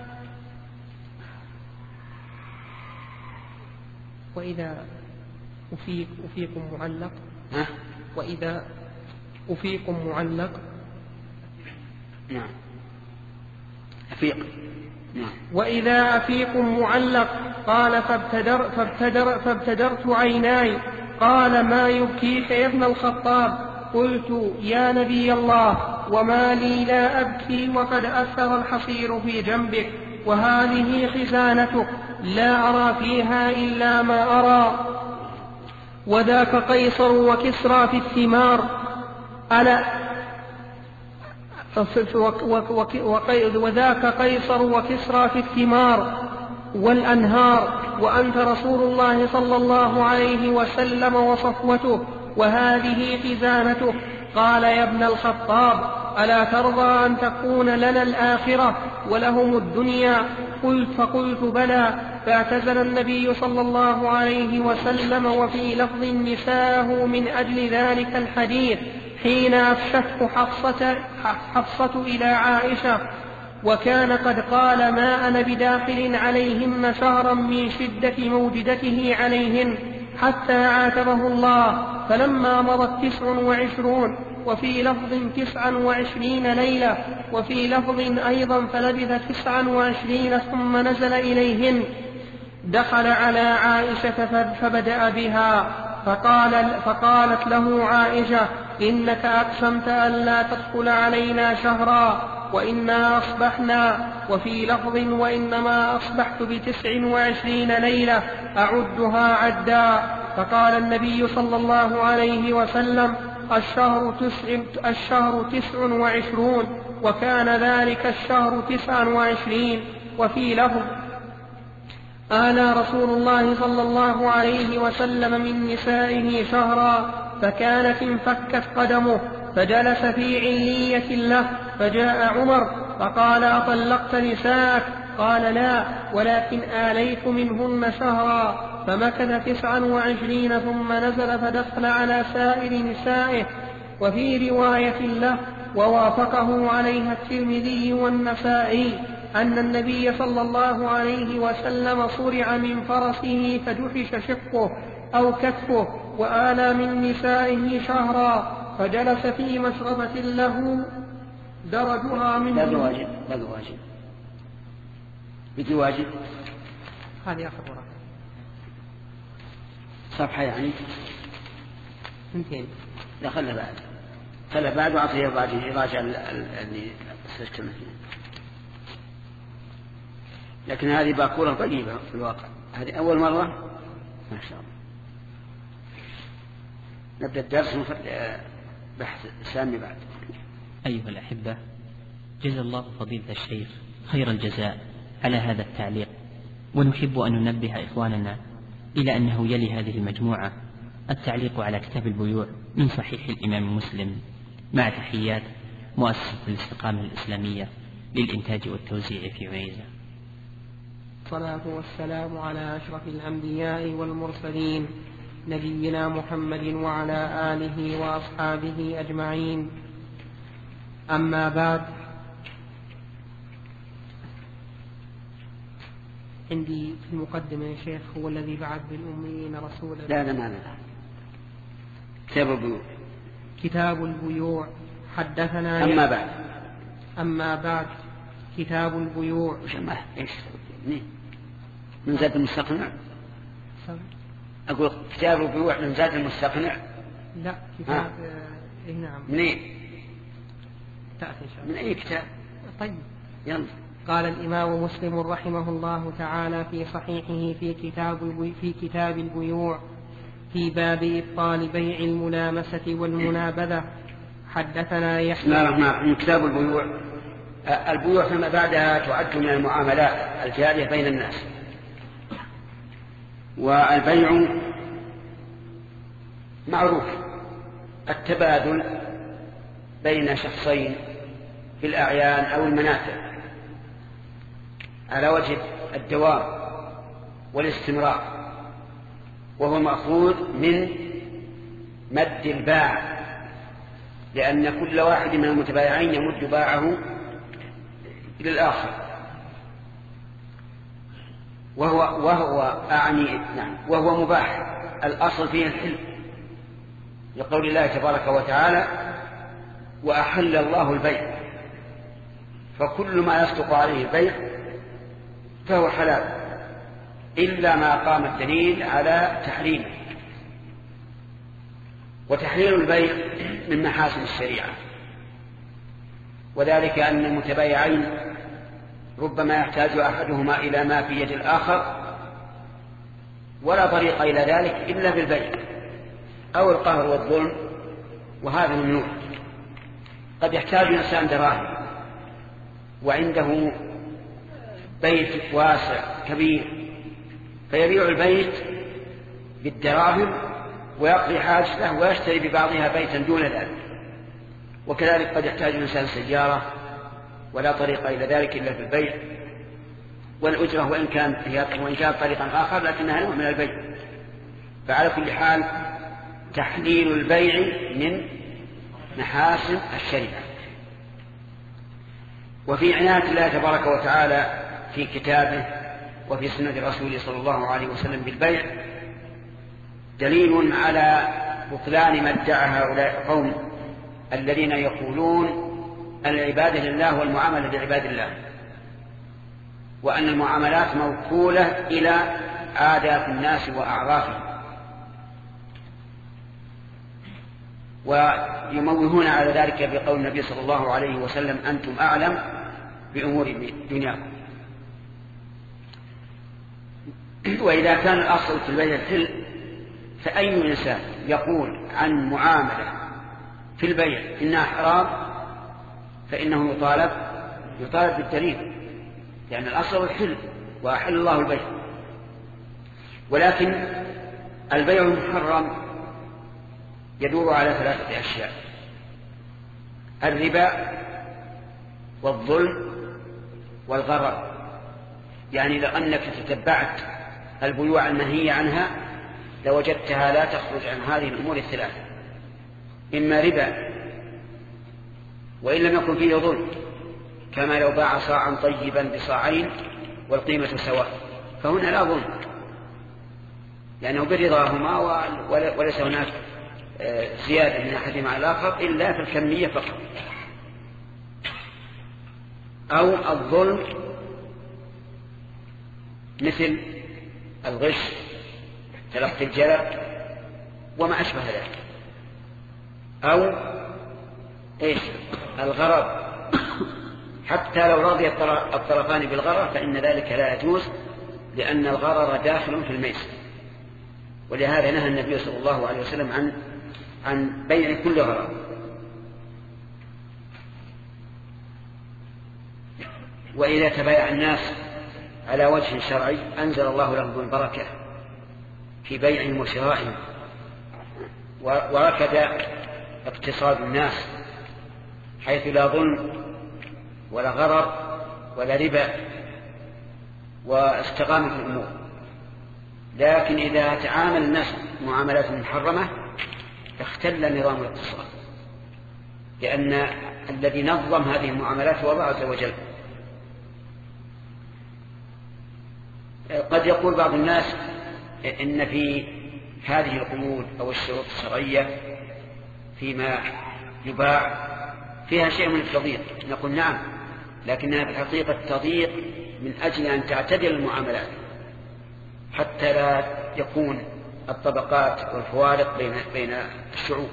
وإذا أفيك أفيكم معلق وإذا أفيكم معلق نعم أفيق نعم وإذا أفيكم معلق. قال: فابتدر فابتدر فابتدرت عيناي. قال: ما يبكيك يا ابن الخطاب؟ قلت: يا نبي الله، وما لي لا أبكي وقد أثر الحصير في جنبك، وهذه خزانتك لا أرى فيها إلا ما أرى، وذاك قيصر وكسرى في الثمار ألا وذاك قيصر وكسرى في الثمار والأنهار، وأنت رسول الله صلى الله عليه وسلم وصفوته، وهذه خزانته. قال: يا ابن الخطاب، ألا ترضى أن تكون لنا الآخرة ولهم الدنيا؟ قلت فقلت: بلى. فاعتزل النبي صلى الله عليه وسلم، وفي لفظ: نساءه من أجل ذلك الحديث حين أفشته حفصة, حفصة إلى عائشة، وكان قد قال: ما أنا بداخل عليهن شهرا من شدة موجدته عليهن حتى عاتبه الله. فلما مضت تسع وعشرون، وفي لفظ تسعا وعشرين ليلة، وفي لفظ أيضا فلبث تسعا وعشرين ثم نزل إليهن، دخل على عائشة فبدأ بها، فقال فقالت له عائشة: إنك أقسمت ألا تدخل علينا شهرا وإنا أصبحنا. وفي لفظ: وإنما أصبحت بتسع وعشرين ليلة أعدها عدا. فقال النبي صلى الله عليه وسلم: الشهر تسع, الشهر تسع وعشرون، وكان ذلك الشهر تسعا وعشرين. وفي لفظ: آلى رسول الله صلى الله عليه وسلم من نسائه شهرا، فكانت انفكت قدمه، فجلس في علية له، فجاء عمر فقال: أطلقت نساءك؟ قال: لا، ولكن آليت منهن شهرا. فمكث تسعا وعشرين ثم نزل فدخل على سائر نسائه. وفي رواية له ووافقه عليها الترمذي والنسائي أن النبي صلى الله عليه وسلم صرع من فرسه فجحش شقه أو كتفه، وآلى من نسائه شهرا، فجلس في مشربة له درجها من باقي واجب باقي واجب بيجي واجب هذه آخر ورقة. صفحة يعني اثنتين. لا خلها بعد خلها بعد وأعطيه بعد يراجع اللي استشكلنا فيه. لكن هذه باكورة طيبة في الواقع، هذه أول مرة ما شاء الله. نبدأ الدرس بحث سامي بعد. أيها الأحبة، جزا الله فضيلة الشيخ خير الجزاء على هذا التعليق، ونحب أن ننبه إخواننا إلى أنه يلي هذه المجموعة التعليق على كتاب البيوع من صحيح الإمام مسلم، مع تحيات مؤسسة الاستقامة الإسلامية للإنتاج والتوزيع في عنيزة. الصلاة والسلام على أشرف الأنبياء والمرسلين نبينا محمد وعلى آله وأصحابه أجمعين. أما بعد، عندي في المقدمة يا شيخ هو الذي بعث بالأميين رسولا. لا لا ما لا كتاب البيوع. كتاب البيوع. حدثنا أما بعد أما بعد كتاب البيوع. إيش من زاد المستقنع؟ أقول كتاب البيوع من زاد المستقنع. لا كتاب إيه نعم. منين؟ تأتي إن شاء من الله. أي كتاب؟ طيب يلا. قال الإمام مسلم رحمه الله تعالى في صحيحه في كتاب في كتاب البيوع في باب إبطال بيع الملامسة والمنابذة. حدثنا يحيى. بسم الله الرحمن الرحيم. كتاب البيوع. البيوع فيما بعدها تعد من المعاملات الجارية بين الناس، والبيع معروف التبادل بين شخصين في الأعيان أو المنافع على وجه الدوام والاستمرار، وهو مأخوذ من مد الباع، لأن كل واحد من المتبايعين يمد باعه إلى الآخر، وهو وهو أعني نعم وهو مباح. الأصل فيه الحل، لقول الله تبارك وتعالى: وأحل الله البيع، فكل ما يصدق عليه البيع فهو حلال إلا ما قام الدليل على تحريمه. وتحليل البيع من محاسن الشريعة، وذلك أن المتبايعين ربما يحتاج أحدهما إلى ما في يد الآخر، ولا طريق إلى ذلك إلا بالبيع أو القهر والظلم، وهذا ممنوع. قد يحتاج إنسان دراهم وعنده بيت واسع كبير، فيبيع البيت بالدراهم ويقضي حاجته ويشتري ببعضها بيتا دون ذلك. وكذلك قد يحتاج الإنسان سيارة ولا طريق إلى ذلك إلا بالبيع، والأجرة وإن كان وإن كانت طريقا آخر لكنها نوع من البيع. فعلى كل حال تحليل البيع من محاسن الشريعة. وفي عناية الله تبارك وتعالى في كتابه وفي سنة رسوله صلى الله عليه وسلم بالبيع دليل على بطلان ما ادعى هؤلاء القوم الذين يقولون العبادة لله والمعاملة لعباد الله، وأن المعاملات موكولة إلى عادات الناس وأعرافهم، ويموهون على ذلك بقول النبي صلى الله عليه وسلم: أنتم أعلم بأمور دنياكم. وإذا كان الأصل في البيع الحل، فأي إنسان يقول عن معاملة في البيع إنها حرام فإنه يطالب يطالب بالدليل، لأن الأصل الحل وأحل الله البيع. ولكن البيع المحرم يدور على ثلاثة أشياء: الربا والظلم والغرر. يعني لو أنك تتبعت البيوع المنهية عنها لوجدتها لا تخرج عن هذه الأمور الثلاثة: إما ربا وإن لم يكن فيه ظلم، كما لو باع صاعا طيبا بصاعين والقيمة سواء، فهنا لا ظلم لأنه برضاهما وليس هناك زيادة من أحدهما على الآخر إلا في الكمية فقط. أو الظلم مثل الغش، تلقي الجلب، وما أشبه ذلك، أو إيش الغرض، حتى لو رضي الطرفان بالغرر فإن ذلك لا يجوز، لأن الغرر داخل في الميسر. ولهذا نهى النبي صلى الله عليه وسلم عن عن بيع كل غرر. وإذا تبايع الناس على وجه شرعي أنزل الله لهم البركة في بيعهم وشرائهم، وركد اقتصاد الناس حيث لا ظلم ولا غرر ولا ربا، واستقامت الأمور. لكن إذا تعامل الناس معاملات محرمة اختل نظام الاقتصاد، لأن الذي نظم هذه المعاملات هو الله عز وجل. قد يقول بعض الناس إن في هذه القيود أو الشروط الشرعية فيما يباع فيها شيء من التضييق. نقول نعم، لكنها في الحقيقة تضييق من أجل أن تعتدل المعاملات حتى لا يكون الطبقات والفوارق بين بين الشعوب.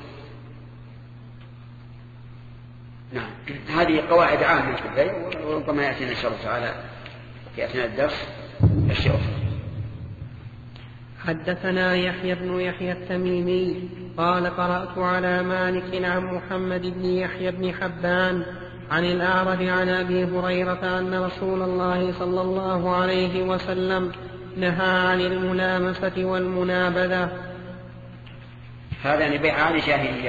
نعم، هذه قواعد عامة في البيع، وربما يأتينا إن شاء الله تعالى في أثناء الدرس أشياء أخرى. حدثنا يحيى بن يحيى التميمي قال قرأت على مالك عن محمد بن يحيى بن حبان عن الأعرج عن أبي هريرة أن رسول الله صلى الله عليه وسلم نهى عن الملامسة والمنابذة. هذا بيع عن جاهلية.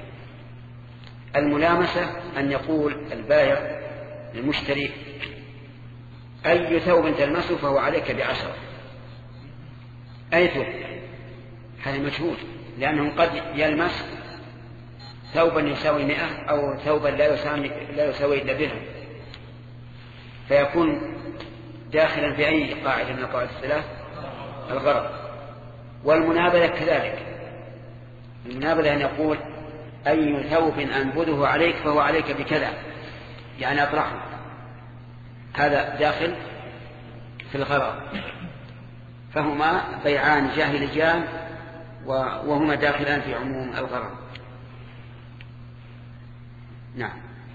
الملامسة أن يقول البائع للمشتري أي ثوب تلمسه فهو عليك بعشرة، أي ثوب، هذا مجهول، لأنه قد يلمس ثوبا يساوي مئة أو ثوبا لا يساوي, لا يساوي إلا درهم، فيكون داخلا في أي قاعدة من القواعد الثلاث الغرض. والمنابذة كذلك، المنابذة أن يقول أي ثوب أنبذه عليك فهو عليك بكذا، يعني أطرحه، هذا داخل في الغرض. فهما بيعان جاهليان وهما داخلان في عموم الغرض. نعم.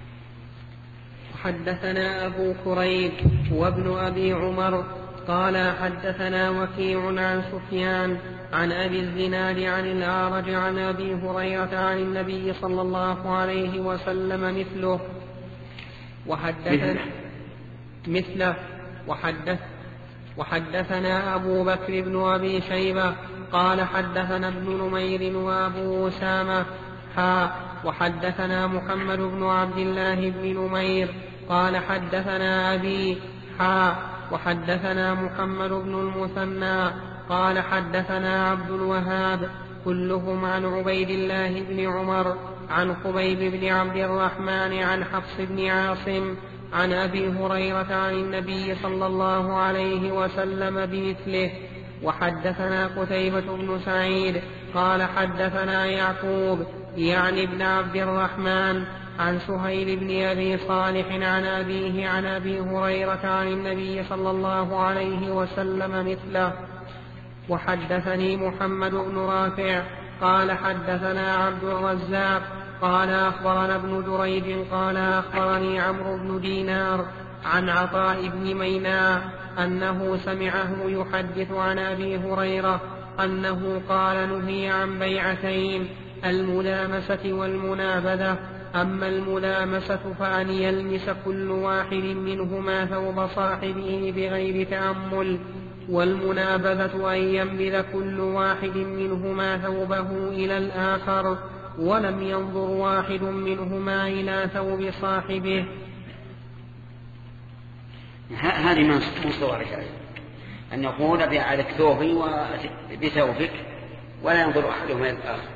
حدثنا أبو كريب وابن أبي عمر قال حدثنا وكيع عن سفيان عن أبي الزناد عن الأعرج عن أبي هريرة عن النبي صلى الله عليه وسلم مثله وحدثنا مثله وحدث وحدثنا أبو بكر بن أبي شيبة قال حدثنا ابن نمير وأبو أسامة حا وحدثنا محمد بن عبد الله بن نمير قال حدثنا أبي حا وحدثنا محمد بن المثنى قال حدثنا عبد الوهاب كلهم عن عبيد الله بن عمر عن خبيب بن عبد الرحمن عن حفص بن عاصم عن أبي هريرة عن النبي صلى الله عليه وسلم بمثله. وحدثنا قتيبة بن سعيد قال حدثنا يعقوب يعني ابن عبد الرحمن عن سهيل بن أبي صالح عن أبيه عن أبي هريرة عن النبي صلى الله عليه وسلم مثله. وحدثني محمد بن رافع قال حدثنا عبد الرزاق قال أخبرنا ابن دريد قال أخبرني عمرو بن دينار عن عطاء بن ميناء أنه سمعه يحدث عن أبي هريرة أنه قال نهي عن بيعتين الملامسة والمنابذة. أما الملامسة فأن يلمس كل واحد منهما ثوب صاحبه بغير تأمل، والمنابذة أن ينبذ كل واحد منهما ثوبه إلى الآخر ولم ينظر واحد منهما إلى ثوب صاحبه. هذه من صور الشرع أن يقول أبيع عليك ثوبي بثوبك ولا ينظر أحدهما إلى الآخر،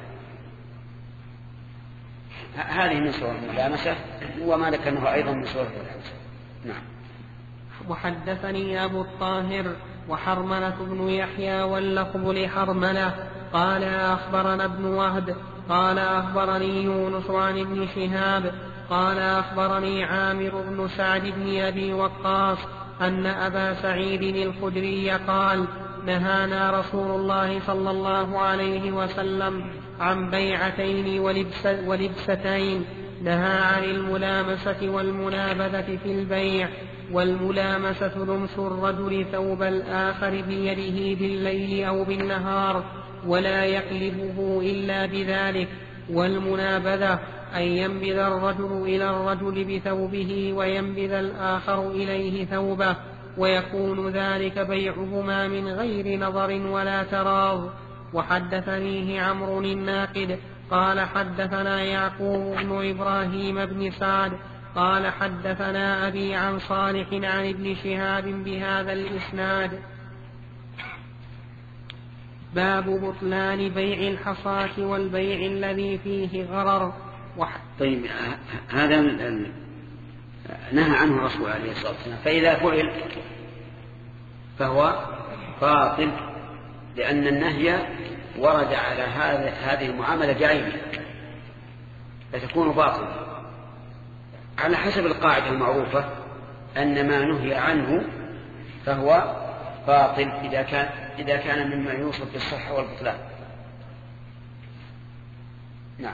هذه من صور الملامسة، وما ذكرناه أيضا من صور الملامسة. نعم. وحدثني أبو الطاهر وحرملة بن يحيى واللقب لحرملة قال أخبرنا ابن وهب قال أخبرني يونس عن ابن شهاب قال أخبرني عامر بن سعد بن أبي وقاص أن أبا سعيد الخدري قال نهانا رسول الله صلى الله عليه وسلم عن بيعتين ولبس ولبستين. نهى عن الملامسة والمنابذة في البيع. والملامسة لمس الرجل ثوب الآخر بيده بالليل أو بالنهار ولا يقلبه إلا بذلك. والمنابذة أن ينبذ الرجل إلى الرجل بثوبه وينبذ الآخر إليه ثوبه، ويكون ذلك بيعهما من غير نظر ولا تراض. وحدثنيه عمرو الناقد قال حدثنا يعقوب بن إبراهيم بن سعد قال حدثنا أبي عن صالح عن ابن شهاب بهذا الإسناد. باب بطلان بيع الحصاة والبيع الذي فيه غرر. طيب هذا نهى عنه الرسول عليه الصلاة والسلام، فإذا فعل فهو باطل، لأن النهي ورد على هذه المعاملة بعينها فتكون باطلة على حسب القاعدة المعروفة أن ما نهي عنه فهو باطل إذا كان, إذا كان مما يوصف بالصحة والبطلان. نعم.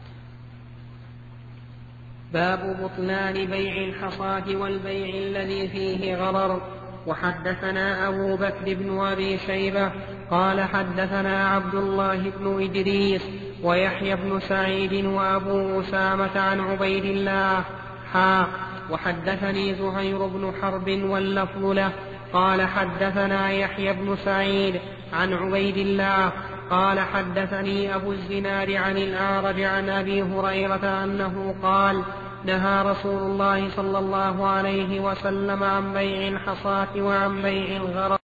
باب بطلان بيع الحصاة والبيع الذي فيه غرر. وحدثنا أبو بكر بن أبي شيبة قال حدثنا عبد الله بن إدريس ويحيى بن سعيد وأبو أسامة عن عبيد الله حا. وحدثني زهير بن حرب واللفظ له قال حدثنا يحيى بن سعيد عن عبيد الله قال حدثني أبو الزناد عن الأعرج عن أبي هريرة أنه قال نهى رسول الله صلى الله عليه وسلم عن بيع الحصاة وعن بيع الغرر.